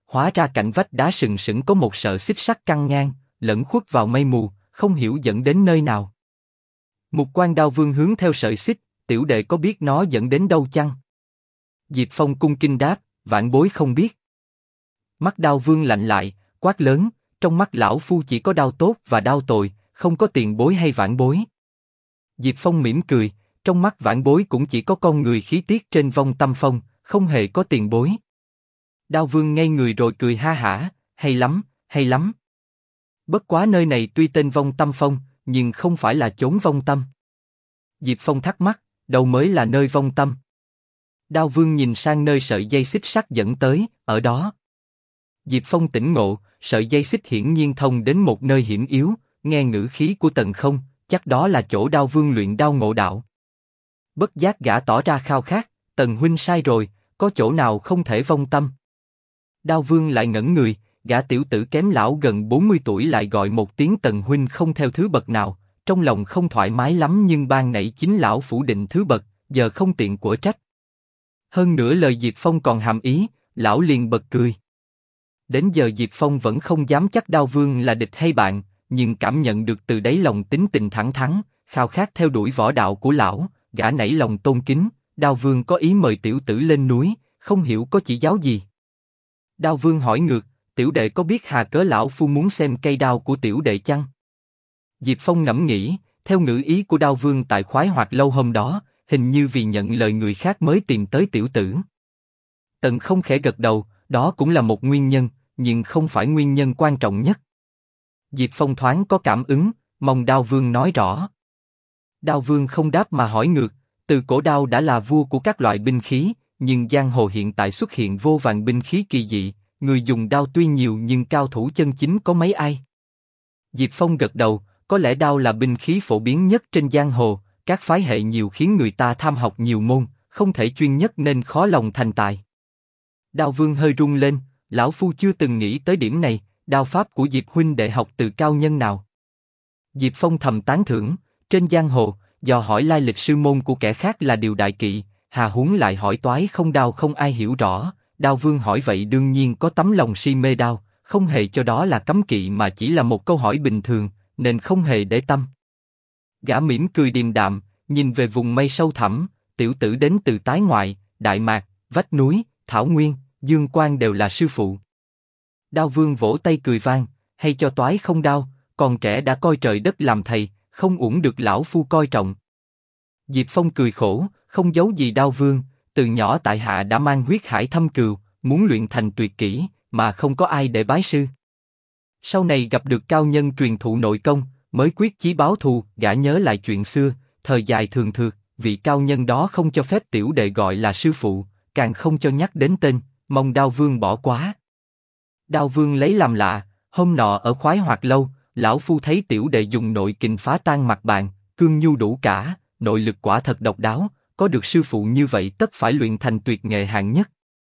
hóa ra cạnh vách đá sừng sững có một sợi xích sắt căng ngang, lẫn khuất vào mây mù, không hiểu dẫn đến nơi nào. Mục Quan Đao Vương hướng theo sợi xích, tiểu đệ có biết nó dẫn đến đâu chăng? Diệp Phong cung kính đáp, vãn bối không biết. Mắt Đao Vương lạnh lại, quát lớn, trong mắt lão phu chỉ có đao tốt và đao tồi, không có tiền bối hay vãn bối. Diệp Phong mỉm cười, trong mắt vãn bối cũng chỉ có con người khí tiết trên vong tâm phong, không hề có tiền bối. Đao Vương ngây người rồi cười ha hả, hay lắm, hay lắm. Bất quá nơi này tuy tên vong tâm phong, nhưng không phải là chốn vong tâm. Diệp Phong thắc mắc, đâu mới là nơi vong tâm? Đao Vương nhìn sang nơi sợi dây xích sắt dẫn tới, ở đó. Diệp Phong tỉnh ngộ, sợi dây xích hiển nhiên thông đến một nơi hiểm yếu, nghe ngữ khí của Tần Không, chắc đó là chỗ Đao Vương luyện đao ngộ đạo. Bất giác gã tỏ ra khao khát, Tần huynh sai rồi, có chỗ nào không thể vong tâm? Đao Vương lại ngẩn người, gã tiểu tử kém lão gần 40 tuổi lại gọi một tiếng Tần huynh không theo thứ bậc nào, trong lòng không thoải mái lắm nhưng ban nãy chính lão phủ định thứ bậc, giờ không tiện của trách. Hơn nữa lời Diệp Phong còn hàm ý, lão liền bật cười. Đến giờ Diệp Phong vẫn không dám chắc Đao Vương là địch hay bạn, nhưng cảm nhận được từ đáy lòng tính tình thẳng thắn, khao khát theo đuổi võ đạo của lão, gã nảy lòng tôn kính. Đao Vương có ý mời tiểu tử lên núi, không hiểu có chỉ giáo gì. Đao Vương hỏi ngược, tiểu đệ có biết hà cớ lão phu muốn xem cây đao của tiểu đệ chăng? Diệp Phong ngẫm nghĩ, theo ngữ ý của Đao Vương tại khoái hoạt lâu hôm đó, hình như vì nhận lời người khác mới tìm tới tiểu tử. Tần Không khẽ gật đầu, đó cũng là một nguyên nhân, nhưng không phải nguyên nhân quan trọng nhất. Diệp Phong thoáng có cảm ứng, mong Đao Vương nói rõ. Đao Vương không đáp mà hỏi ngược, từ cổ đao đã là vua của các loại binh khí, nhưng giang hồ hiện tại xuất hiện vô vàn binh khí kỳ dị, người dùng đao tuy nhiều nhưng cao thủ chân chính có mấy ai? Diệp Phong gật đầu, có lẽ đao là binh khí phổ biến nhất trên giang hồ, các phái hệ nhiều khiến người ta tham học nhiều môn, không thể chuyên nhất nên khó lòng thành tài. Đao Vương hơi rung lên, lão phu chưa từng nghĩ tới điểm này, đao pháp của Diệp huynh đệ học từ cao nhân nào? Diệp Phong thầm tán thưởng, trên giang hồ, dò hỏi lai lịch sư môn của kẻ khác là điều đại kỵ, hà huống lại hỏi toái không đao không ai hiểu rõ. Đao Vương hỏi vậy đương nhiên có tấm lòng si mê đao, không hề cho đó là cấm kỵ mà chỉ là một câu hỏi bình thường, nên không hề để tâm. Gã mỉm cười điềm đạm, nhìn về vùng mây sâu thẳm, tiểu tử đến từ Tái Ngoại, Đại Mạc, vách núi, Thảo Nguyên, Dương Quan đều là sư phụ. Đao Vương vỗ tay cười vang, hay cho toái không đao, còn trẻ đã coi trời đất làm thầy, không uổng được lão phu coi trọng. Diệp Phong cười khổ, không giấu gì Đao Vương, từ nhỏ tại hạ đã mang huyết hải thâm cừu, muốn luyện thành tuyệt kỹ, mà không có ai để bái sư. Sau này gặp được cao nhân truyền thụ nội công, mới quyết chí báo thù. Gã nhớ lại chuyện xưa, thời dài thường thượt, vị cao nhân đó không cho phép tiểu đệ gọi là sư phụ, càng không cho nhắc đến tên, mong Đao Vương bỏ quá. Đao Vương lấy làm lạ, hôm nọ ở khoái hoạt lâu, lão phu thấy tiểu đệ dùng nội kình phá tan mặt bàn, cương nhu đủ cả, nội lực quả thật độc đáo, có được sư phụ như vậy tất phải luyện thành tuyệt nghệ hạng nhất.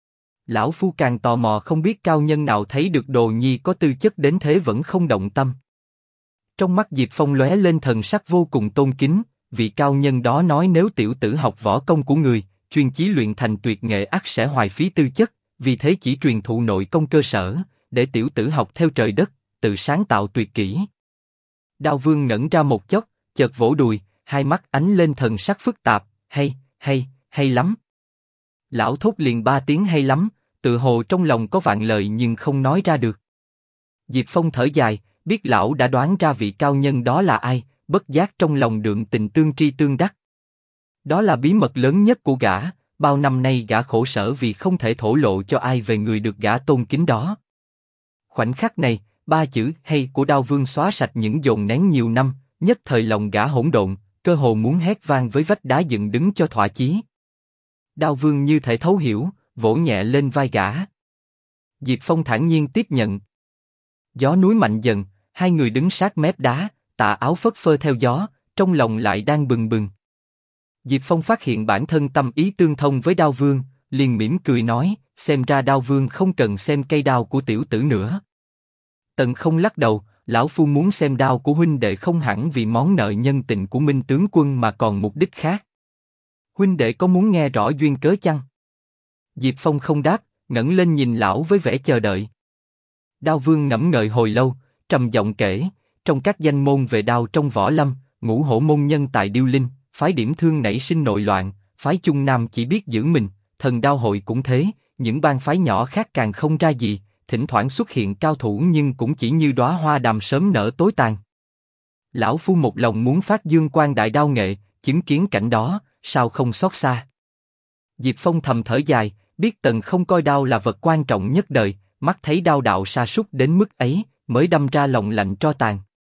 Lão phu càng tò mò không biết cao nhân nào thấy được đồ nhi có tư chất đến thế vẫn không động tâm. Trong mắt Diệp Phong lóe lên thần sắc vô cùng tôn kính, vị cao nhân đó nói nếu tiểu tử học võ công của người, chuyên chí luyện thành tuyệt nghệ ắt sẽ hoài phí tư chất, vì thế chỉ truyền thụ nội công cơ sở, để tiểu tử học theo trời đất, tự sáng tạo tuyệt kỹ. Đao Vương ngẩn ra một chốc, chợt vỗ đùi, hai mắt ánh lên thần sắc phức tạp, hay lắm. Lão thốt liền ba tiếng hay lắm, tự hồ trong lòng có vạn lời nhưng không nói ra được. Diệp Phong thở dài, biết lão đã đoán ra vị cao nhân đó là ai, bất giác trong lòng đượm tình tương tri tương đắc. Đó là bí mật lớn nhất của gã, bao năm nay gã khổ sở vì không thể thổ lộ cho ai về người được gã tôn kính đó. Khoảnh khắc này, ba chữ hay của Đao Vương xóa sạch những dồn nén nhiều năm, nhất thời lòng gã hỗn độn, cơ hồ muốn hét vang với vách đá dựng đứng cho thỏa chí. Đao Vương như thể thấu hiểu, vỗ nhẹ lên vai gã. Diệp Phong thản nhiên tiếp nhận. Gió núi mạnh dần, hai người đứng sát mép đá, tà áo phất phơ theo gió, trong lòng lại đang bừng bừng. Diệp Phong phát hiện bản thân tâm ý tương thông với Đao Vương, liền mỉm cười nói, xem ra Đao Vương không cần xem cây đao của tiểu tử nữa. Tần Không lắc đầu, lão phu muốn xem đao của huynh đệ không hẳn vì món nợ nhân tình của Minh tướng quân mà còn mục đích khác. Huynh đệ có muốn nghe rõ duyên cớ chăng? Diệp Phong không đáp, ngẩng lên nhìn lão với vẻ chờ đợi. Đao Vương ngẫm ngợi hồi lâu, trầm giọng kể, trong các danh môn về đao trong võ lâm, Ngũ Hổ môn nhân tài điêu linh, phái Điểm Thương nảy sinh nội loạn, phái Chung Nam chỉ biết giữ mình, Thần Đao hội cũng thế, những bang phái nhỏ khác càng không ra gì, thỉnh thoảng xuất hiện cao thủ nhưng cũng chỉ như đóa hoa đàm sớm nở tối tàn. Lão phu một lòng muốn phát dương quang đại đao nghệ, chứng kiến cảnh đó, sao không xót xa. Diệp Phong thầm thở dài, biết Tần không coi đao là vật quan trọng nhất đời, mắt thấy đao đạo sa sút đến mức ấy, mới đâm ra lòng lạnh tro tàn.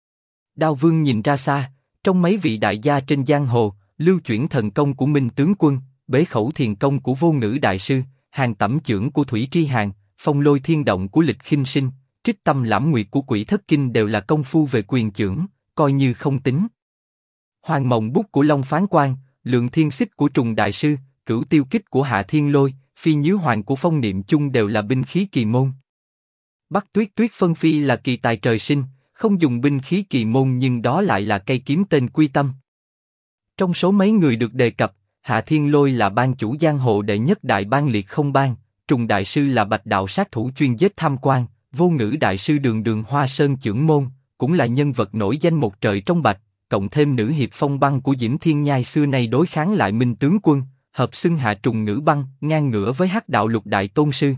Đao Vương nhìn ra xa, trong mấy vị đại gia trên giang hồ, lưu chuyển thần công của Minh tướng quân, bế khẩu thiền công của Vô Ngữ đại sư, hàng tẩm chưởng của Thủy Tri Hàn, phong lôi thiên động của Lịch Khinh Sinh, trích tâm lãm nguyệt của Quỷ Thất Kinh đều là công phu về quyền chưởng, coi như không tính. Hoàng mộng bút của Long Phán Quan, lượng thiên xích của Trùng đại sư, cửu tiêu kích của Hạ Thiên Lôi, phi nhứ hoàng của Phong Niệm Chung đều là binh khí kỳ môn. Bắc Tuyết Tuyết phân phi là kỳ tài trời sinh, không dùng binh khí kỳ môn nhưng đó lại là cây kiếm tên Quy Tâm. Trong số mấy người được đề cập, Hạ Thiên Lôi là ban chủ giang hồ đệ nhất đại bang liệt không bang, Trùng đại sư là bạch đạo sát thủ chuyên giết tham quan, Vô Ngữ đại sư đường đường Hoa Sơn chưởng môn, cũng là nhân vật nổi danh một trời trong bạch, cộng thêm nữ hiệp phong băng của Diễm Thiên Nhai xưa nay đối kháng lại Minh tướng quân, hợp xưng hạ Trùng Ngữ băng, ngang ngửa với Hắc đạo lục đại tôn sư.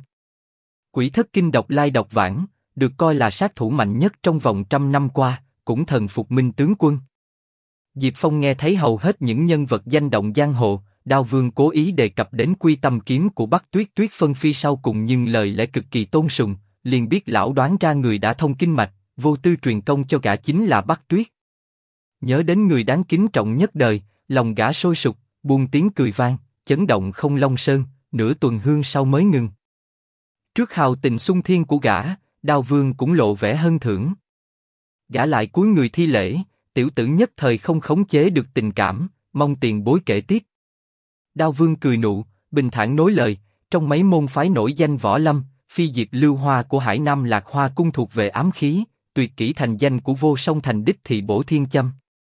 Quỷ Thất Kinh độc lai độc vãng, được coi là sát thủ mạnh nhất trong vòng 100 năm qua, cũng thần phục Minh tướng quân. Diệp Phong nghe thấy hầu hết những nhân vật danh động giang hồ, Đao Vương cố ý đề cập đến Quy Tâm kiếm của Bắc Tuyết Tuyết phân phi sau cùng nhưng lời lẽ cực kỳ tôn sùng, liền biết lão đoán ra người đã thông kinh mạch, vô tư truyền công cho gã chính là Bắc Tuyết. Nhớ đến người đáng kính trọng nhất đời, lòng gã sôi sục, buông tiếng cười vang, chấn động không Long Sơn, nửa tuần hương sau mới ngừng. Trước hào tình xung thiên của gã, Đao Vương cũng lộ vẻ hân thưởng. Gã lại cúi người thi lễ, tiểu tử nhất thời không khống chế được tình cảm, mong tiền bối kể tiếp. Đao Vương cười nụ, bình thản nối lời, trong mấy môn phái nổi danh võ lâm, phi diệp lưu hoa của Hải Nam Lạc Hoa cung thuộc về ám khí, tuyệt kỹ thành danh của Vô Song Thành đích thị bổ thiên châm.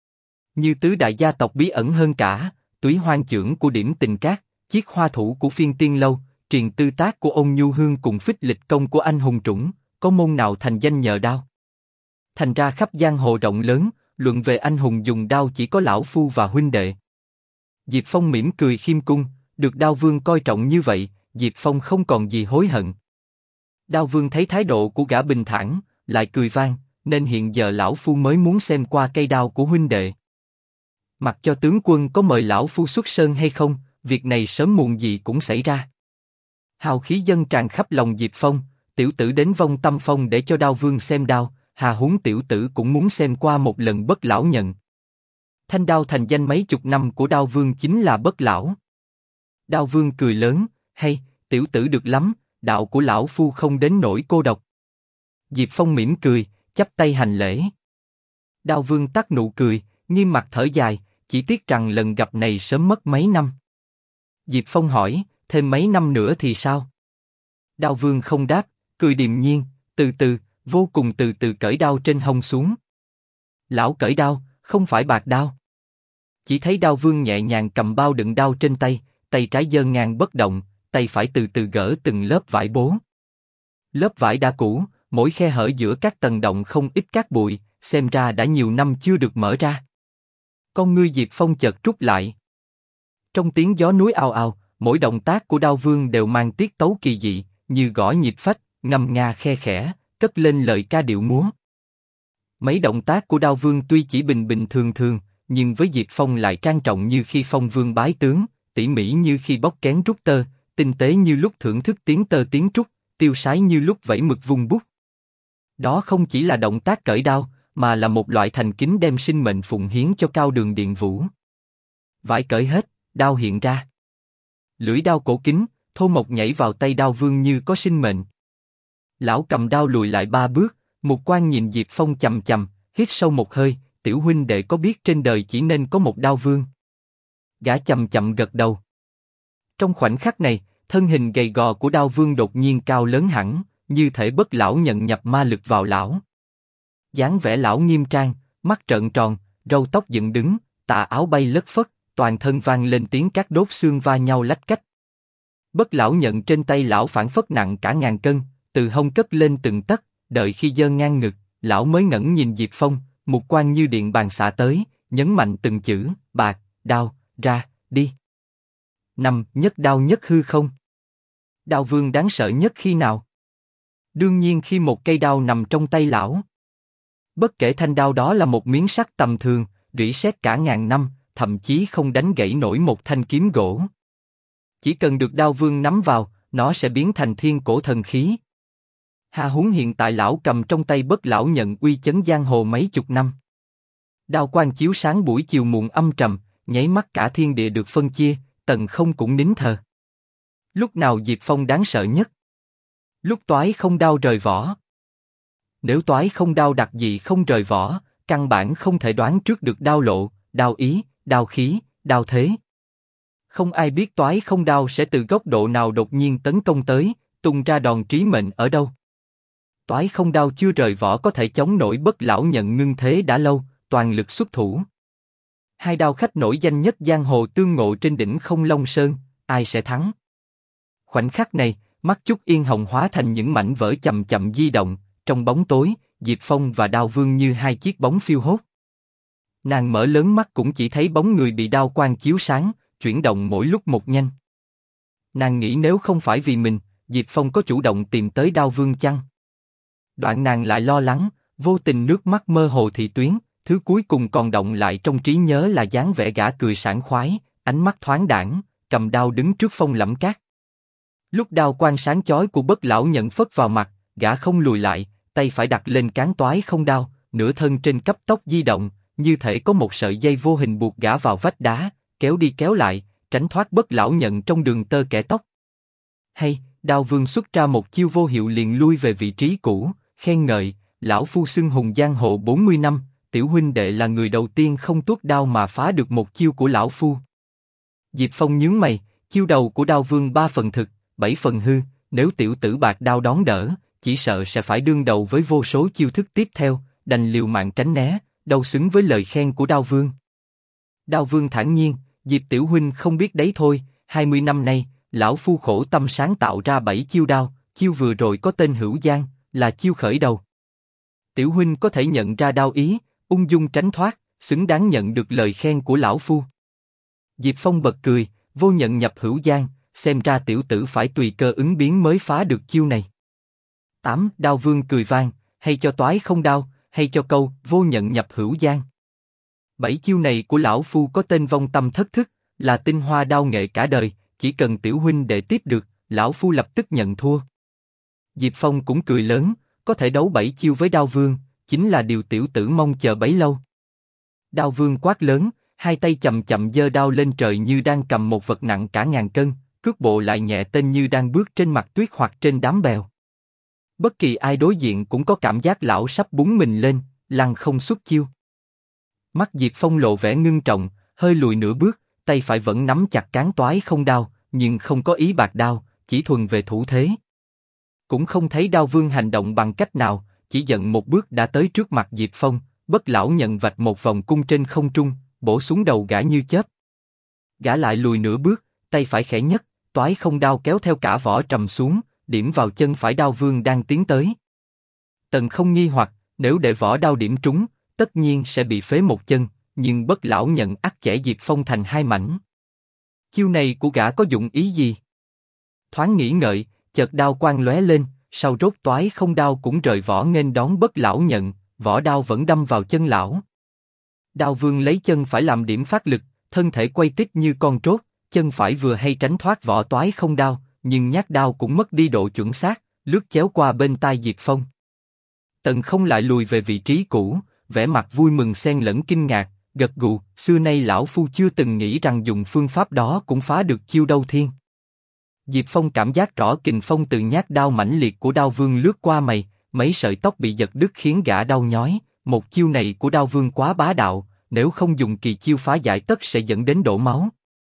Như tứ đại gia tộc bí ẩn hơn cả, túy hoang chưởng của Điểm Tình Cát, chiết hoa thủ của Phiên Tiên Lâu, truyền tư tác của Ôn Nhu Hương cùng phích lịch công của Anh Hùng Trũng, có môn nào thành danh nhờ đao? Thành ra khắp giang hồ rộng lớn, luận về anh hùng dùng đao chỉ có lão phu và huynh đệ. Diệp Phong mỉm cười khiêm cung, được Đao Vương coi trọng như vậy, Diệp Phong không còn gì hối hận. Đao Vương thấy thái độ của gã bình thản, lại cười vang, nên hiện giờ lão phu mới muốn xem qua cây đao của huynh đệ. Mặc cho tướng quân có mời lão phu xuất sơn hay không, việc này sớm muộn gì cũng xảy ra. Hào khí dâng tràn khắp lòng Diệp Phong, tiểu tử đến vong tâm phong để cho Đao Vương xem đao, hà huống tiểu tử cũng muốn xem qua một lần Bất Lão Nhận. Thanh đao thành danh mấy chục năm của Đao Vương chính là Bất Lão. Đao Vương cười lớn, hay, tiểu tử được lắm, đạo của lão phu không đến nỗi cô độc. Diệp Phong mỉm cười, chắp tay hành lễ. Đao Vương tắt nụ cười, nghiêm mặt thở dài, chỉ tiếc rằng lần gặp này sớm mất mấy năm. Diệp Phong hỏi, thêm mấy năm nữa thì sao? Đao Vương không đáp, cười điềm nhiên, từ từ, vô cùng từ từ cởi đao trên hông xuống. Lão cởi đao, không phải bạc đao. Chỉ thấy Đao Vương nhẹ nhàng cầm bao đựng đao trên tay, tay trái giơ ngang bất động, tay phải từ từ gỡ từng lớp vải bố. Lớp vải đã cũ, mỗi khe hở giữa các tầng động không ít cát bụi, xem ra đã nhiều năm chưa được mở ra. Con ngươi Diệp Phong chợt trút lại. Trong tiếng gió núi ào ào, mỗi động tác của Đao Vương đều mang tiết tấu kỳ dị, như gõ nhịp phách, ngâm nga khe khẽ, cất lên lời ca điệu múa. Mấy động tác của Đao Vương tuy chỉ bình bình thường thường, nhưng với Diệp Phong lại trang trọng như khi phong vương bái tướng, tỉ mỉ như khi bóc kén rút tơ, tinh tế như lúc thưởng thức tiếng tơ tiếng trúc, tiêu sái như lúc vẫy mực vung bút. Đó không chỉ là động tác cởi đao, mà là một loại thành kính đem sinh mệnh phụng hiến cho cao đường điện vũ. Vải cởi hết, đao hiện ra. Lưỡi đao cổ kính, thô mộc nhảy vào tay Đao Vương như có sinh mệnh. Lão cầm đao lùi lại 3 bước, mục quang nhìn Diệp Phong chằm chằm, hít sâu một hơi, tiểu huynh đệ có biết trên đời chỉ nên có một Đao Vương? Gã chậm chậm gật đầu. Trong khoảnh khắc này, thân hình gầy gò của Đao Vương đột nhiên cao lớn hẳn, như thể Bất Lão nhận nhập ma lực vào lão. Dáng vẻ lão nghiêm trang, mắt trợn tròn, râu tóc dựng đứng, tà áo bay lất phất, toàn thân vang lên tiếng các đốt xương va nhau lách cách. Bất lão nhận trên tay lão phảng phất nặng cả ngàn cân, từ hông cất lên từng tấc, đợi khi giơ ngang ngực, lão mới ngẩng nhìn Diệp Phong, mục quang như điện bàn xạ tới, nhấn mạnh từng chữ, bạc, đao, ra, đi. Năm, nhất đao nhất hư không. Đao vương đáng sợ nhất khi nào? Đương nhiên khi một cây đao nằm trong tay lão. Bất kể thanh đao đó là một miếng sắt tầm thường, rỉ sét cả ngàn năm, thậm chí không đánh gãy nổi một thanh kiếm gỗ. Chỉ cần được đao vương nắm vào, nó sẽ biến thành thiên cổ thần khí. Huống hiện tại lão cầm trong tay bất lão nhận uy chấn giang hồ mấy chục năm. Đao quang chiếu sáng buổi chiều muộn âm trầm, nháy mắt cả thiên địa được phân chia, Tần Không cũng nín thở. Lúc nào Diệp Phong đáng sợ nhất? Lúc toái không đao rời vỏ. Nếu toái không đao đặc dị không rời vỏ, căn bản không thể đoán trước được đao lộ, đao ý, đao khí, đao thế. Không ai biết toái không đao sẽ từ góc độ nào đột nhiên tấn công tới, tung ra đòn trí mệnh ở đâu. Toái không đao chưa rời vỏ có thể chống nổi bất lão nhận ngưng thế đã lâu, toàn lực xuất thủ. Hai đao khách nổi danh nhất giang hồ tương ngộ trên đỉnh Không Long Sơn, ai sẽ thắng? Khoảnh khắc này, mắt Chúc Yên Hồng hóa thành những mảnh vỡ chậm chậm di động, trong bóng tối, Diệp Phong và Đao Vương như hai chiếc bóng phiêu hốt. Nàng mở lớn mắt cũng chỉ thấy bóng người bị đao quang chiếu sáng, chuyển động mỗi lúc một nhanh. Nàng nghĩ nếu không phải vì mình, Diệp Phong có chủ động tìm tới Đao Vương chăng? Đoạn nàng lại lo lắng, vô tình nước mắt mơ hồ thị tuyến, thứ cuối cùng còn động lại trong trí nhớ là dáng vẻ gã cười sảng khoái, ánh mắt thoáng đãng, cầm đao đứng trước Phong Lẫm Cát. Lúc đao quang sáng chói của bất lão nhận phất vào mặt, gã không lùi lại, tay phải đặt lên cán toái không đao, nửa thân trên cấp tốc di động, như thể có một sợi dây vô hình buộc gã vào vách đá, kéo đi kéo lại, tránh thoát bất lão nhận trong đường tơ kẽ tóc. Hay, Đao Vương xuất ra một chiêu vô hiệu liền lui về vị trí cũ, khen ngợi, lão phu xưng hùng giang hồ 40 năm, tiểu huynh đệ là người đầu tiên không tuốt đao mà phá được một chiêu của lão phu. Diệp Phong nhướng mày, chiêu đầu của Đao Vương 3 phần thực, 7 phần hư, nếu tiểu tử bạc đao đón đỡ, chỉ sợ sẽ phải đương đầu với vô số chiêu thức tiếp theo, đành liều mạng tránh né, đâu xứng với lời khen của Đao Vương. Đao Vương thản nhiên, Diệp tiểu huynh không biết đấy thôi, 20 năm nay, lão phu khổ tâm sáng tạo ra 7 chiêu đao, chiêu vừa rồi có tên Hữu Giang, là chiêu khởi đầu. Tiểu huynh có thể nhận ra đao ý, ung dung tránh thoát, xứng đáng nhận được lời khen của lão phu. Diệp Phong bật cười, vô nhận nhập Hữu Giang, xem ra tiểu tử phải tùy cơ ứng biến mới phá được chiêu này. 8. Đao Vương cười vang, hay cho toái không đao, hay cho câu vô nhận nhập Hữu Giang. 7 chiêu này của lão phu có tên vong tâm thất thức, là tinh hoa đao nghệ cả đời, chỉ cần tiểu huynh để tiếp được, lão phu lập tức nhận thua. Diệp Phong cũng cười lớn, có thể đấu 7 chiêu với Đao Vương, chính là điều tiểu tử mong chờ bấy lâu. Đao Vương quát lớn, hai tay chậm chậm giơ đao lên trời như đang cầm một vật nặng cả ngàn cân, cước bộ lại nhẹ tên như đang bước trên mặt tuyết hoặc trên đám bèo. Bất kỳ ai đối diện cũng có cảm giác lão sắp búng mình lên, lăng không xuất chiêu. Mắt Diệp Phong lộ vẻ ngưng trọng, hơi lùi nửa bước, tay phải vẫn nắm chặt cán toái không đao, nhưng không có ý bạc đao, chỉ thuần về thủ thế. Cũng không thấy Đao Vương hành động bằng cách nào, chỉ giận một bước đã tới trước mặt Diệp Phong, bất lão nhận vạch một vòng cung trên không trung, bổ xuống đầu gã như chớp. Gã lại lùi nửa bước, tay phải khẽ nhấc, toái không đao kéo theo cả vỏ trầm xuống, điểm vào chân phải Đao Vương đang tiến tới. Tần Không nghi hoặc, nếu để vỏ đao điểm trúng, tất nhiên sẽ bị phế một chân, nhưng bất lão nhận ắt chẻ Diệp Phong thành hai mảnh. Chiêu này của gã có dụng ý gì? Thoáng nghĩ ngợi, chợt đao quang lóe lên, sau rốt toái không đao cũng rời vỏ nghênh đón bất lão nhận, vỏ đao vẫn đâm vào chân lão. Đao Vương lấy chân phải làm điểm phát lực, thân thể quay tít như con trốt, chân phải vừa hay tránh thoát vỏ toái không đao, nhưng nhát đao cũng mất đi độ chuẩn xác, lướt chéo qua bên tai Diệp Phong. Tần Không lại lùi về vị trí cũ, vẻ mặt vui mừng xen lẫn kinh ngạc, gật gù, xưa nay lão phu chưa từng nghĩ rằng dùng phương pháp đó cũng phá được chiêu Đâu Thiên. Diệp Phong cảm giác rõ kình phong từ nhát đao mãnh liệt của Đao Vương lướt qua mày, mấy sợi tóc bị giật đứt khiến gã đau nhói, một chiêu này của Đao Vương quá bá đạo, nếu không dùng kỳ chiêu phá giải tất sẽ dẫn đến đổ máu.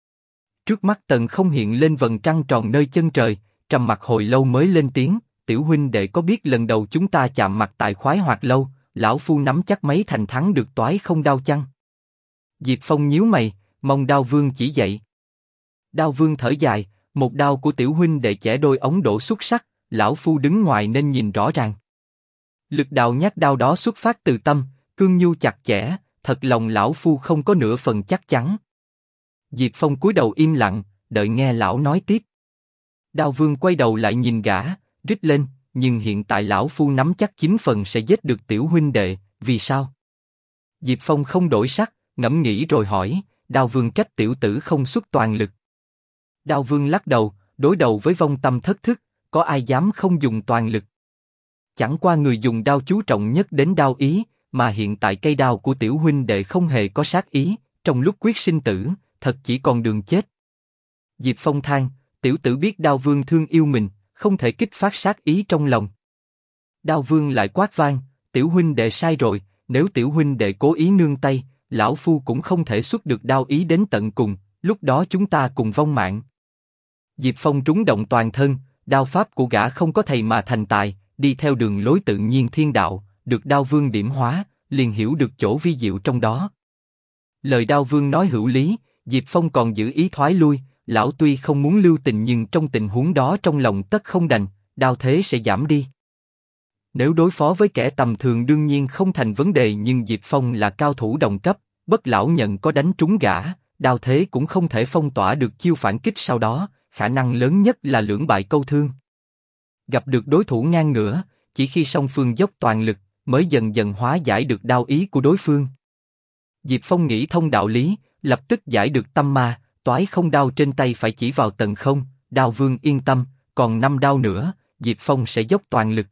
Trước mắt Tần Không hiện lên vầng trăng tròn nơi chân trời, trầm mặc hồi lâu mới lên tiếng, tiểu huynh đệ có biết lần đầu chúng ta chạm mặt tại Khoái Hoạt lâu, lão phu nắm chắc mấy thành thắng được toái không đao chăng? Diệp Phong nhíu mày, mong Đao Vương chỉ dạy. Đao Vương thở dài, Một đao của tiểu huynh đệ chẻ đôi ống đổ xuất sắc, lão phu đứng ngoài nên nhìn rõ ràng. Lực đạo nhát đao đó xuất phát từ tâm, cương nhu chặt chẽ, thật lòng lão phu không có nửa phần chắc chắn. Diệp Phong cúi đầu im lặng, đợi nghe lão nói tiếp. Đao Vương quay đầu lại nhìn gã, rít lên, nhưng hiện tại lão phu nắm chắc 9 phần sẽ giết được tiểu huynh đệ, vì sao? Diệp Phong không đổi sắc, ngẫm nghĩ rồi hỏi, Đao Vương trách tiểu tử không xuất toàn lực. Đao Vương lắc đầu, đối đầu với vong tâm thất thức, có ai dám không dùng toàn lực? Chẳng qua người dùng đao chú trọng nhất đến đao ý, mà hiện tại cây đao của tiểu huynh đệ không hề có sát ý, trong lúc quyết sinh tử, thật chỉ còn đường chết. Diệp Phong than, tiểu tử biết Đao Vương thương yêu mình, không thể kích phát sát ý trong lòng. Đao Vương lại quát vang, tiểu huynh đệ sai rồi, nếu tiểu huynh đệ cố ý nương tay, lão phu cũng không thể xuất được đao ý đến tận cùng, lúc đó chúng ta cùng vong mạng. Diệp Phong trúng động toàn thân, đao pháp của gã không có thầy mà thành tài, đi theo đường lối tự nhiên thiên đạo, được Đao Vương điểm hóa, liền hiểu được chỗ vi diệu trong đó. Lời Đao Vương nói hữu lý, Diệp Phong còn giữ ý thoái lui, lão tuy không muốn lưu tình nhưng trong tình huống đó trong lòng tất không đành, đao thế sẽ giảm đi. Nếu đối phó với kẻ tầm thường đương nhiên không thành vấn đề, nhưng Diệp Phong là cao thủ đồng cấp, Bất Lão Nhận có đánh trúng gã, đao thế cũng không thể phong tỏa được chiêu phản kích sau đó, khả năng lớn nhất là lưỡng bại câu thương. Gặp được đối thủ ngang ngửa, chỉ khi song phương dốc toàn lực, mới dần dần hóa giải được đao ý của đối phương. Diệp Phong nghĩ thông đạo lý, lập tức giải được tâm ma, toái không đao trên tay phải chỉ vào tận không, Đao Vương yên tâm, còn 5 đao nữa, Diệp Phong sẽ dốc toàn lực.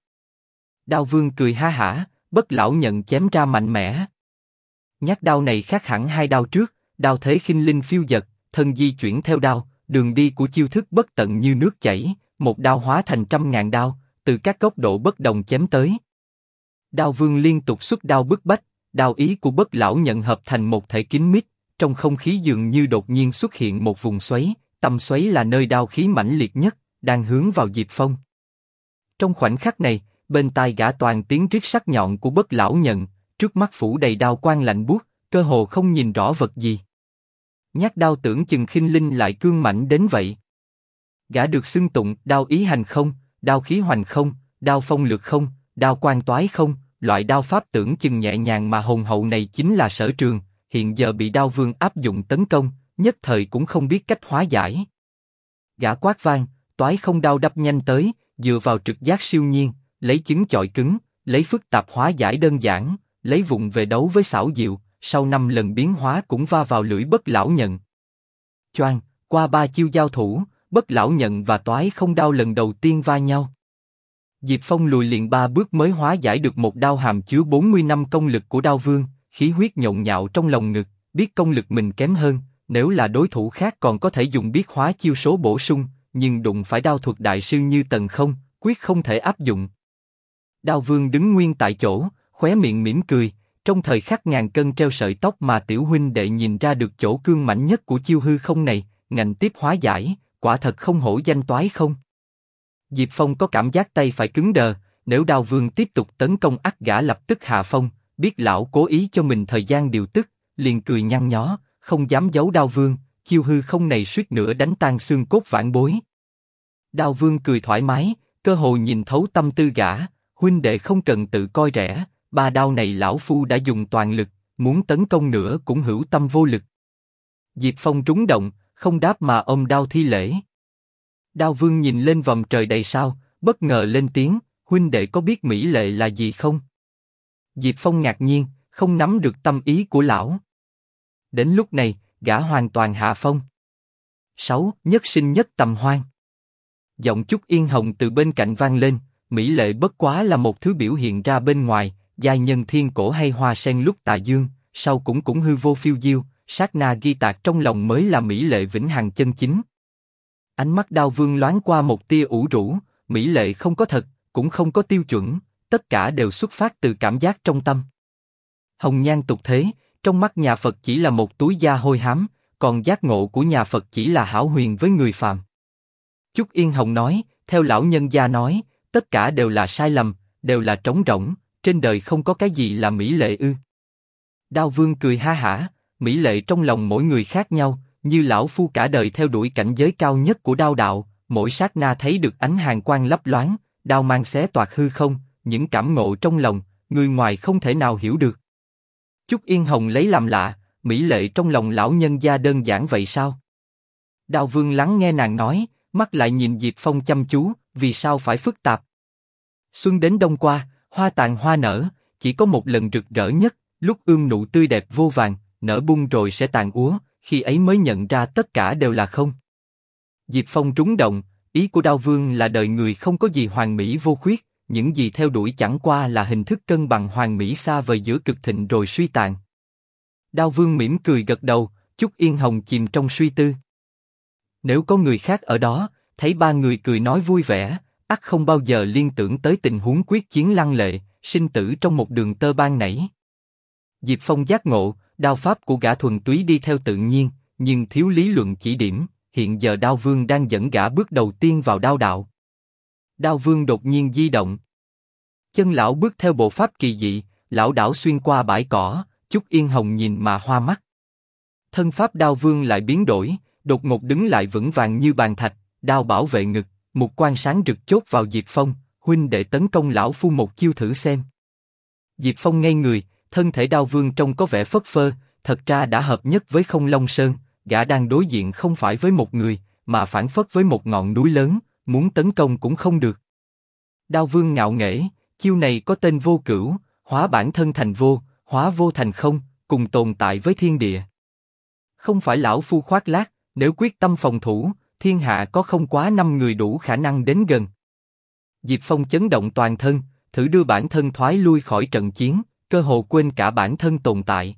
Đao Vương cười ha hả, Bất Lão Nhận chém ra mạnh mẽ. Nhát đao này khác hẳn 2 đao trước, đao thế khinh linh phiêu dật, thân di chuyển theo đao, đường đi của chiêu thức bất tận như nước chảy, một đao hóa thành trăm ngàn đao, từ các góc độ bất đồng chém tới. Đao Vương liên tục xuất đao bức bách, đao ý của Bất Lão Nhận hợp thành một thể kín mít, trong không khí dường như đột nhiên xuất hiện một vùng xoáy, tâm xoáy là nơi đao khí mãnh liệt nhất, đang hướng vào Diệp Phong. Trong khoảnh khắc này, bên tai gã toàn tiếng rít sắc nhọn của Bất Lão Nhận, trước mắt phủ đầy đao quang lạnh buốt, cơ hồ không nhìn rõ vật gì. Nhát đao tưởng chừng khinh linh lại cương mãnh đến vậy. Gã được xưng tụng đao ý hành không, đao khí hoành không, đao phong lược không, đao quang toái không, loại đao pháp tưởng chừng nhẹ nhàng mà hùng hậu này chính là sở trường, hiện giờ bị Đao Vương áp dụng tấn công, nhất thời cũng không biết cách hóa giải. Gã quát vang, toái không đao đập nhanh tới, dựa vào trực giác siêu nhiên, lấy chứng chọi cứng, lấy phức tạp hóa giải đơn giản, lấy vụng về đấu với xảo diệu, sau 5 lần biến hóa cũng va vào lưỡi Bất Lão Nhận. Choang, qua 3 chiêu giao thủ, Bất Lão Nhận và toái không đao lần đầu tiên va nhau. Diệp Phong lùi liền 3 bước mới hóa giải được một đao hàm chứa 40 năm công lực của Đao Vương, khí huyết nhộn nhạo trong lòng ngực, biết công lực mình kém hơn, nếu là đối thủ khác còn có thể dùng biết hóa chiêu số bổ sung, nhưng đụng phải đao thuật đại sư như Tần Không, quyết không thể áp dụng. Đao Vương đứng nguyên tại chỗ, khóe miệng mỉm cười, trong thời khắc ngàn cân treo sợi tóc mà tiểu huynh đệ nhìn ra được chỗ cương mãnh nhất của chiêu hư không này, ngạnh tiếp hóa giải, quả thật không hổ danh toái không. Diệp Phong có cảm giác tay phải cứng đờ, nếu Đao Vương tiếp tục tấn công ắt gã lập tức hạ phong, biết lão cố ý cho mình thời gian điều tức, liền cười nhăn nhó, không dám giấu Đao Vương, chiêu hư không này suýt nữa đánh tan xương cốt vãn bối. Đao Vương cười thoải mái, cơ hồ nhìn thấu tâm tư gã, huynh đệ không cần tự coi rẻ, 3 đao này lão phu đã dùng toàn lực, muốn tấn công nữa cũng hữu tâm vô lực. Diệp Phong trúng động, không đáp mà ôm đao thi lễ. Đao Vương nhìn lên vòng trời đầy sao, bất ngờ lên tiếng, huynh đệ có biết mỹ lệ là gì không? Diệp Phong ngạc nhiên, không nắm được tâm ý của lão. Đến lúc này, gã hoàn toàn hạ phong. 6. Nhất sinh nhất tầm hoan. Giọng Trúc Yên Hồng từ bên cạnh vang lên, mỹ lệ bất quá là một thứ biểu hiện ra bên ngoài, giai nhân thiên cổ hay hoa sen lúc tà dương, sau cũng hư vô phiêu diêu, sát na ghi tạc trong lòng mới là mỹ lệ vĩnh hằng chân chính. Ánh mắt Đao Vương loáng qua một tia ủ rũ, mỹ lệ không có thật, cũng không có tiêu chuẩn, tất cả đều xuất phát từ cảm giác trong tâm. Hồng nhan tục thế, trong mắt nhà Phật chỉ là một túi da hôi hám, còn giác ngộ của nhà Phật chỉ là hảo huyền với người phàm. Trúc Yên Hồng nói, theo lão nhân gia nói, tất cả đều là sai lầm, đều là trống rỗng, trên đời không có cái gì là mỹ lệ ư? Đao Vương cười ha hả, mỹ lệ trong lòng mỗi người khác nhau, như lão phu cả đời theo đuổi cảnh giới cao nhất của đao đạo, mỗi sát na thấy được ánh hàn quang lấp loáng, đao mang xé toạc hư không, những cảm ngộ trong lòng, người ngoài không thể nào hiểu được. Chúc Yên Hồng lấy làm lạ, mỹ lệ trong lòng lão nhân gia đơn giản vậy sao? Đao Vương lắng nghe nàng nói, mắt lại nhìn Diệp Phong chăm chú, vì sao phải phức tạp? Xuân đến đông qua, hoa tàn hoa nở, chỉ có một lần rực rỡ nhất, lúc ươm nụ tươi đẹp vô vàng, nở bung rồi sẽ tàn úa, khi ấy mới nhận ra tất cả đều là không. Diệp Phong rúng động, ý của Đao Vương là đời người không có gì hoàn mỹ vô khuyết, những gì theo đuổi chẳng qua là hình thức cân bằng hoàn mỹ xa vời giữa cực thịnh rồi suy tàn. Đao Vương mỉm cười gật đầu, Chúc Yên Hồng chìm trong suy tư. Nếu có người khác ở đó, thấy ba người cười nói vui vẻ, ắt không bao giờ liên tưởng tới tình huống quyết chiến lăng lệ, sinh tử trong một đường tơ ban nảy. Diệp Phong giác ngộ, đao pháp của gã thuần túy đi theo tự nhiên, nhưng thiếu lý luận chỉ điểm. Hiện giờ Đao Vương đang dẫn gã bước đầu tiên vào đao đạo. Đao Vương đột nhiên di động, chân lão bước theo bộ pháp kỳ dị, lão đảo xuyên qua bãi cỏ. Chúc Yên Hồng nhìn mà hoa mắt. Thân pháp Đao Vương lại biến đổi, đột ngột đứng lại vững vàng như bàn thạch, đao bảo vệ ngực, một quan sáng rực chốt vào Diệp Phong, huynh đệ tấn công lão phu một chiêu thử xem. Diệp Phong ngây người, thân thể Đao Vương trông có vẻ phất phơ, thật ra đã hợp nhất với Không Long Sơn, gã đang đối diện không phải với một người, mà phản phất với một ngọn núi lớn, muốn tấn công cũng không được. Đao Vương ngạo nghễ, chiêu này có tên vô cửu, hóa bản thân thành vô, hóa vô thành không, cùng tồn tại với thiên địa. Không phải lão phu khoác lác, nếu quyết tâm phòng thủ, thiên hạ có không quá 5 người đủ khả năng đến gần. Diệp Phong chấn động toàn thân, thử đưa bản thân thoái lui khỏi trận chiến, cơ hồ quên cả bản thân tồn tại.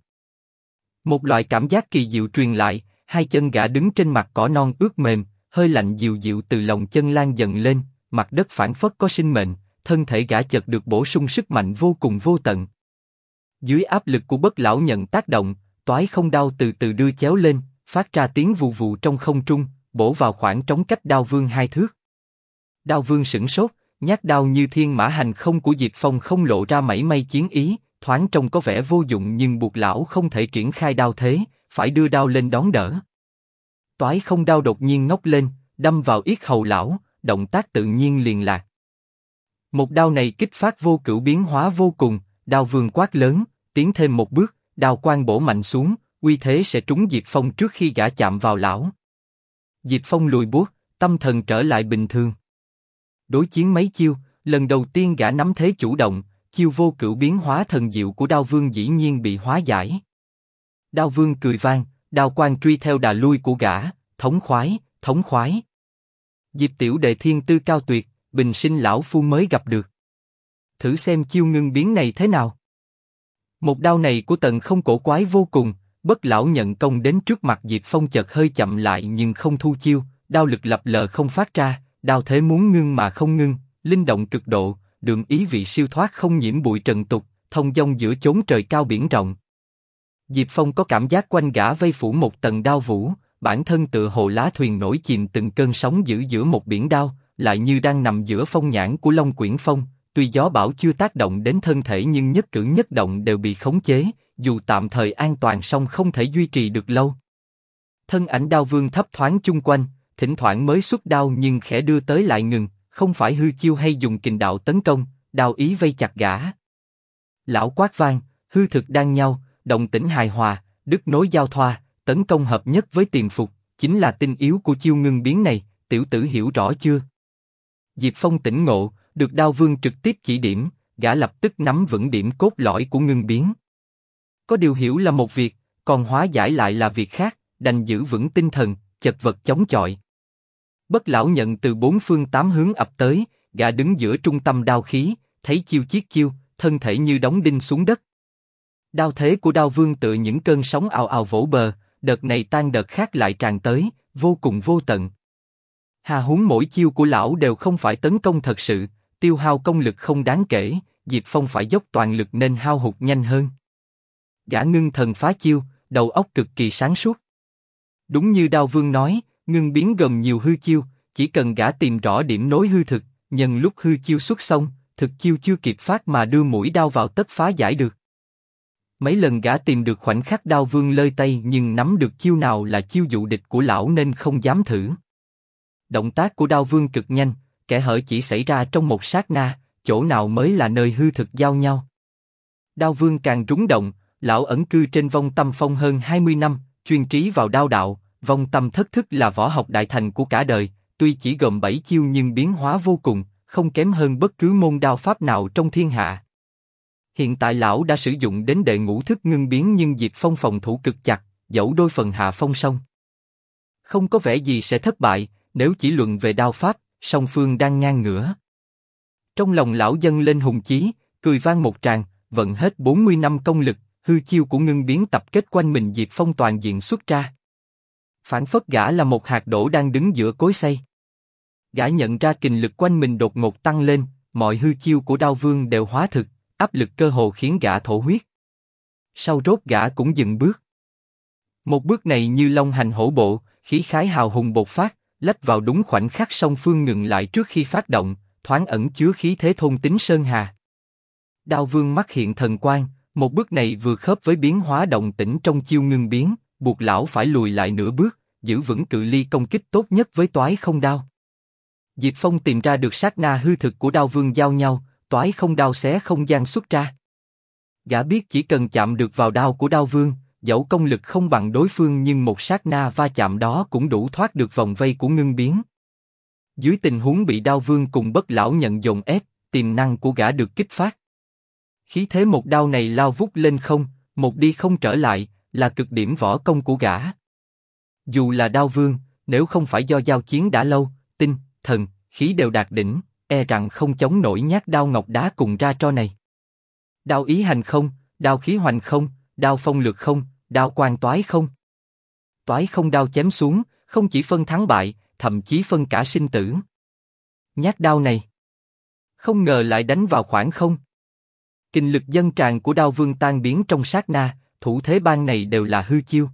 Một loại cảm giác kỳ diệu truyền lại, hai chân gã đứng trên mặt cỏ non ướt mềm, hơi lạnh dịu dịu từ lòng chân lan dần lên, mặt đất phảng phất có sinh mệnh, thân thể gã chợt được bổ sung sức mạnh vô cùng vô tận. Dưới áp lực của bất lão nhận tác động, toái không đao từ từ đưa chéo lên, phát ra tiếng vù vù trong không trung, bổ vào khoảng trống cách Đao Vương 2 thước. Đao Vương sửng sốt, nhát đao như thiên mã hành không của Diệp Phong không lộ ra mảy may chiến ý, thoáng trông có vẻ vô dụng nhưng buộc lão không thể triển khai đao thế, phải đưa đao lên đón đỡ. Toái không đao đột nhiên ngóc lên, đâm vào yết hầu lão, động tác tự nhiên liền lạc. Một đao này kích phát vô cửu biến hóa vô cùng, Đao Vương quát lớn, tiến thêm một bước, đao quang bổ mạnh xuống, uy thế sẽ trúng Diệp Phong trước khi gã chạm vào lão. Diệp Phong lùi buốt, tâm thần trở lại bình thường. Đối chiến mấy chiêu, lần đầu tiên gã nắm thế chủ động, chiêu vô cửu biến hóa thần diệu của Đao Vương dĩ nhiên bị hóa giải. Đao Vương cười vang, đao quang truy theo đà lui của gã, thống khoái, thống khoái. Diệp tiểu đệ thiên tư cao tuyệt, bình sinh lão phu mới gặp được. Thử xem chiêu ngưng biến này thế nào. Một đao này của Tần Không cổ quái vô cùng, bất lão nhận công đến trước mặt Diệp Phong chợt hơi chậm lại nhưng không thu chiêu, đao lực lập lờ không phát ra, đao thế muốn ngưng mà không ngưng, linh động cực độ, đường ý vị siêu thoát không nhiễm bụi trần tục, thông dong giữa chốn trời cao biển rộng. Diệp Phong có cảm giác quanh gã vây phủ một tầng đao vũ, bản thân tựa hồ lá thuyền nổi chìm từng cơn sóng dữ giữa một biển đao, lại như đang nằm giữa phong nhãn của Long Quyển Phong. Tuy gió bão chưa tác động đến thân thể nhưng nhất cử nhất động đều bị khống chế, dù tạm thời an toàn song không thể duy trì được lâu. Thân ảnh Đao Vương thấp thoáng chung quanh, thỉnh thoảng mới xuất đao nhưng khẽ đưa tới lại ngừng, không phải hư chiêu hay dùng kình đạo tấn công, đao ý vây chặt gã. Lão quát vang, hư thực đang nhau, động tĩnh hài hòa, đứt nối giao thoa, tấn công hợp nhất với tiềm phục, chính là tinh yếu của chiêu ngưng biến này, tiểu tử hiểu rõ chưa? Diệp Phong tỉnh ngộ, được Đao Vương trực tiếp chỉ điểm, gã lập tức nắm vững điểm cốt lõi của ngưng biến. Có điều hiểu là một việc, còn hóa giải lại là việc khác, đành giữ vững tinh thần, chật vật chống chọi. Bất lão nhận từ bốn phương tám hướng ập tới, gã đứng giữa trung tâm đao khí, thấy chiêu chiết chiêu, thân thể như đóng đinh xuống đất. Đao thế của Đao Vương tựa những cơn sóng ào ào vỗ bờ, đợt này tan đợt khác lại tràn tới, vô cùng vô tận. Hà huống mỗi chiêu của lão đều không phải tấn công thật sự, tiêu hao công lực không đáng kể, Diệp Phong phải dốc toàn lực nên hao hụt nhanh hơn. Gã ngưng thần phá chiêu, đầu óc cực kỳ sáng suốt. Đúng như Đao Vương nói, ngưng biến gồm nhiều hư chiêu, chỉ cần gã tìm rõ điểm nối hư thực, nhân lúc hư chiêu xuất xong, thực chiêu chưa kịp phát mà đưa mũi đao vào tất phá giải được. Mấy lần gã tìm được khoảnh khắc Đao Vương lơi tay nhưng nắm được chiêu nào là chiêu dụ địch của lão nên không dám thử. Động tác của Đao Vương cực nhanh, kẽ hở chỉ xảy ra trong một sát na, chỗ nào mới là nơi hư thực giao nhau. Đao Vương càng rúng động, lão ẩn cư trên Vong Tâm Phong hơn 20 năm, chuyên trí vào đao đạo, Vong Tâm Thất Thức là võ học đại thành của cả đời, tuy chỉ gồm 7 chiêu nhưng biến hóa vô cùng, không kém hơn bất cứ môn đao pháp nào trong thiên hạ. Hiện tại lão đã sử dụng đến đệ ngũ thức ngưng biến nhưng Diệp Phong phòng thủ cực chặt, dẫu đôi phần hạ phong song. Không có vẻ gì sẽ thất bại, nếu chỉ luận về đao pháp, song phương đang ngang ngửa. Trong lòng lão dâng lên hùng chí, cười vang một tràng, vận hết 40 năm công lực, hư chiêu của ngưng biến tập kết quanh mình Diệp Phong toàn diện xuất ra. Phản phất gã là một hạt đỗ đang đứng giữa cối xay. Gã nhận ra kình lực quanh mình đột ngột tăng lên, mọi hư chiêu của Đao Vương đều hóa thực, áp lực cơ hồ khiến gã thổ huyết. Sau rốt gã cũng dừng bước. Một bước này như long hành hổ bộ, khí khái hào hùng bộc phát, lách vào đúng khoảnh khắc song phương ngừng lại trước khi phát động, thoáng ẩn chứa khí thế thôn tính sơn hà. Đao Vương mắt hiện thần quang, một bước này vừa khớp với biến hóa động tĩnh trong chiêu ngưng biến, buộc lão phải lùi lại nửa bước, giữ vững cự ly công kích tốt nhất với Toái Không Đao. Diệp Phong tìm ra được sát na hư thực của Đao Vương giao nhau, Toái Không Đao xé không gian xuất ra. Gã biết chỉ cần chạm được vào đao của Đao Vương, dẫu công lực không bằng đối phương nhưng một sát na va chạm đó cũng đủ thoát được vòng vây của ngưng biến. Dưới tình huống bị Đao Vương cùng Bất Lão nhận dồn ép, tiềm năng của gã được kích phát. Khí thế một đao này lao vút lên không, một đi không trở lại, là cực điểm võ công của gã. Dù là Đao Vương, nếu không phải do giao chiến đã lâu, tinh, thần, khí đều đạt đỉnh, e rằng không chống nổi nhát đao ngọc đá cùng ra tro này. Đao ý hành không, đao khí hoành không, đao phong lược không, đao quang toái không. Toái Không Đao chém xuống, không chỉ phân thắng bại, thậm chí phân cả sinh tử. Nhát đao này, không ngờ lại đánh vào khoảng không. Kình lực dâng tràn của Đao Vương tan biến trong sát na, thủ thế ban này đều là hư chiêu.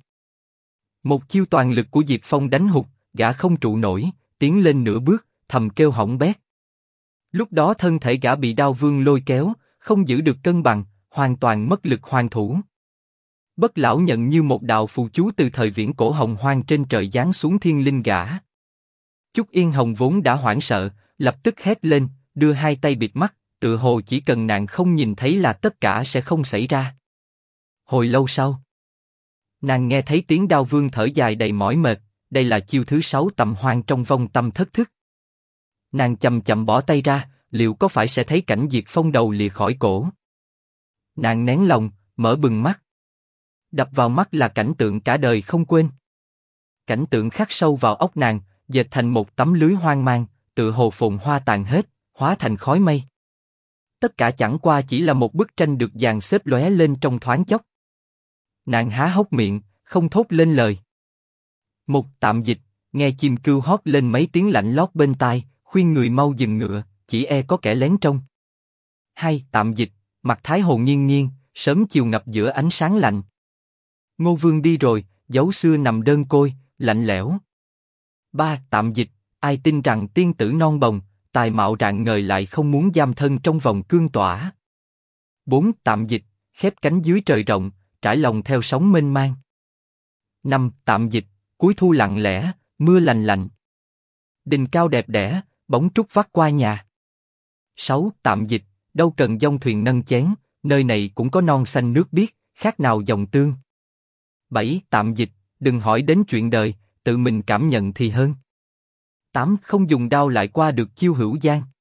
Một chiêu toàn lực của Diệp Phong đánh hụt, gã không trụ nổi, tiến lên nửa bước, thầm kêu hỏng bét. Lúc đó thân thể gã bị Đao Vương lôi kéo, không giữ được cân bằng, hoàn toàn mất lực hoàn thủ. Bất Lão nhận như một đạo phù chú từ thời viễn cổ hồng hoang trên trời giáng xuống thiên linh gã. Chúc Yên Hồng vốn đã hoảng sợ, lập tức hét lên, đưa hai tay bịt mắt, tựa hồ chỉ cần nàng không nhìn thấy là tất cả sẽ không xảy ra. Hồi lâu sau, nàng nghe thấy tiếng Đao Vương thở dài đầy mỏi mệt, đây là chiêu thứ 6 tầm hoang trong Vong Tâm Thất Thức. Nàng chậm chậm bỏ tay ra, liệu có phải sẽ thấy cảnh Diệp Phong đầu lìa khỏi cổ? Nàng nén lòng, mở bừng mắt. Đập vào mắt là cảnh tượng cả đời không quên. Cảnh tượng khắc sâu vào óc nàng, dệt thành một tấm lưới hoang mang, tựa hồ phồn hoa tàn hết, hóa thành khói mây. Tất cả chẳng qua chỉ là một bức tranh được dàn xếp lóe lên trong thoáng chốc. Nàng há hốc miệng, không thốt lên lời. Một tạm dịch, nghe chim kêu hót lên mấy tiếng lạnh lót bên tai, khuyên người mau dừng ngựa, chỉ e có kẻ lén trông. Hai tạm dịch, mặt Thái Hồ nghiêng nghiêng, sớm chiều ngập giữa ánh sáng lạnh. Ngô Vương đi rồi, dấu xưa nằm đơn côi, lạnh lẽo. Ba tạm dịch, ai tin rằng tiên tử non bồng, tài mạo rạng ngời lại không muốn giam thân trong vòng cương tỏa. Bốn tạm dịch, khép cánh dưới trời rộng, trải lòng theo sóng mênh mang. Năm tạm dịch, cuối thu lặng lẽ, mưa lành lạnh. Đình cao đẹp đẽ, bóng trúc vắt qua nhà. Sáu tạm dịch, đâu cần dông thuyền nâng chén, nơi này cũng có non xanh nước biếc, khác nào dòng tương. Bảy tạm dịch, đừng hỏi đến chuyện đời, tự mình cảm nhận thì hơn. Tám không dùng đao lại qua được chiêu hữu giang.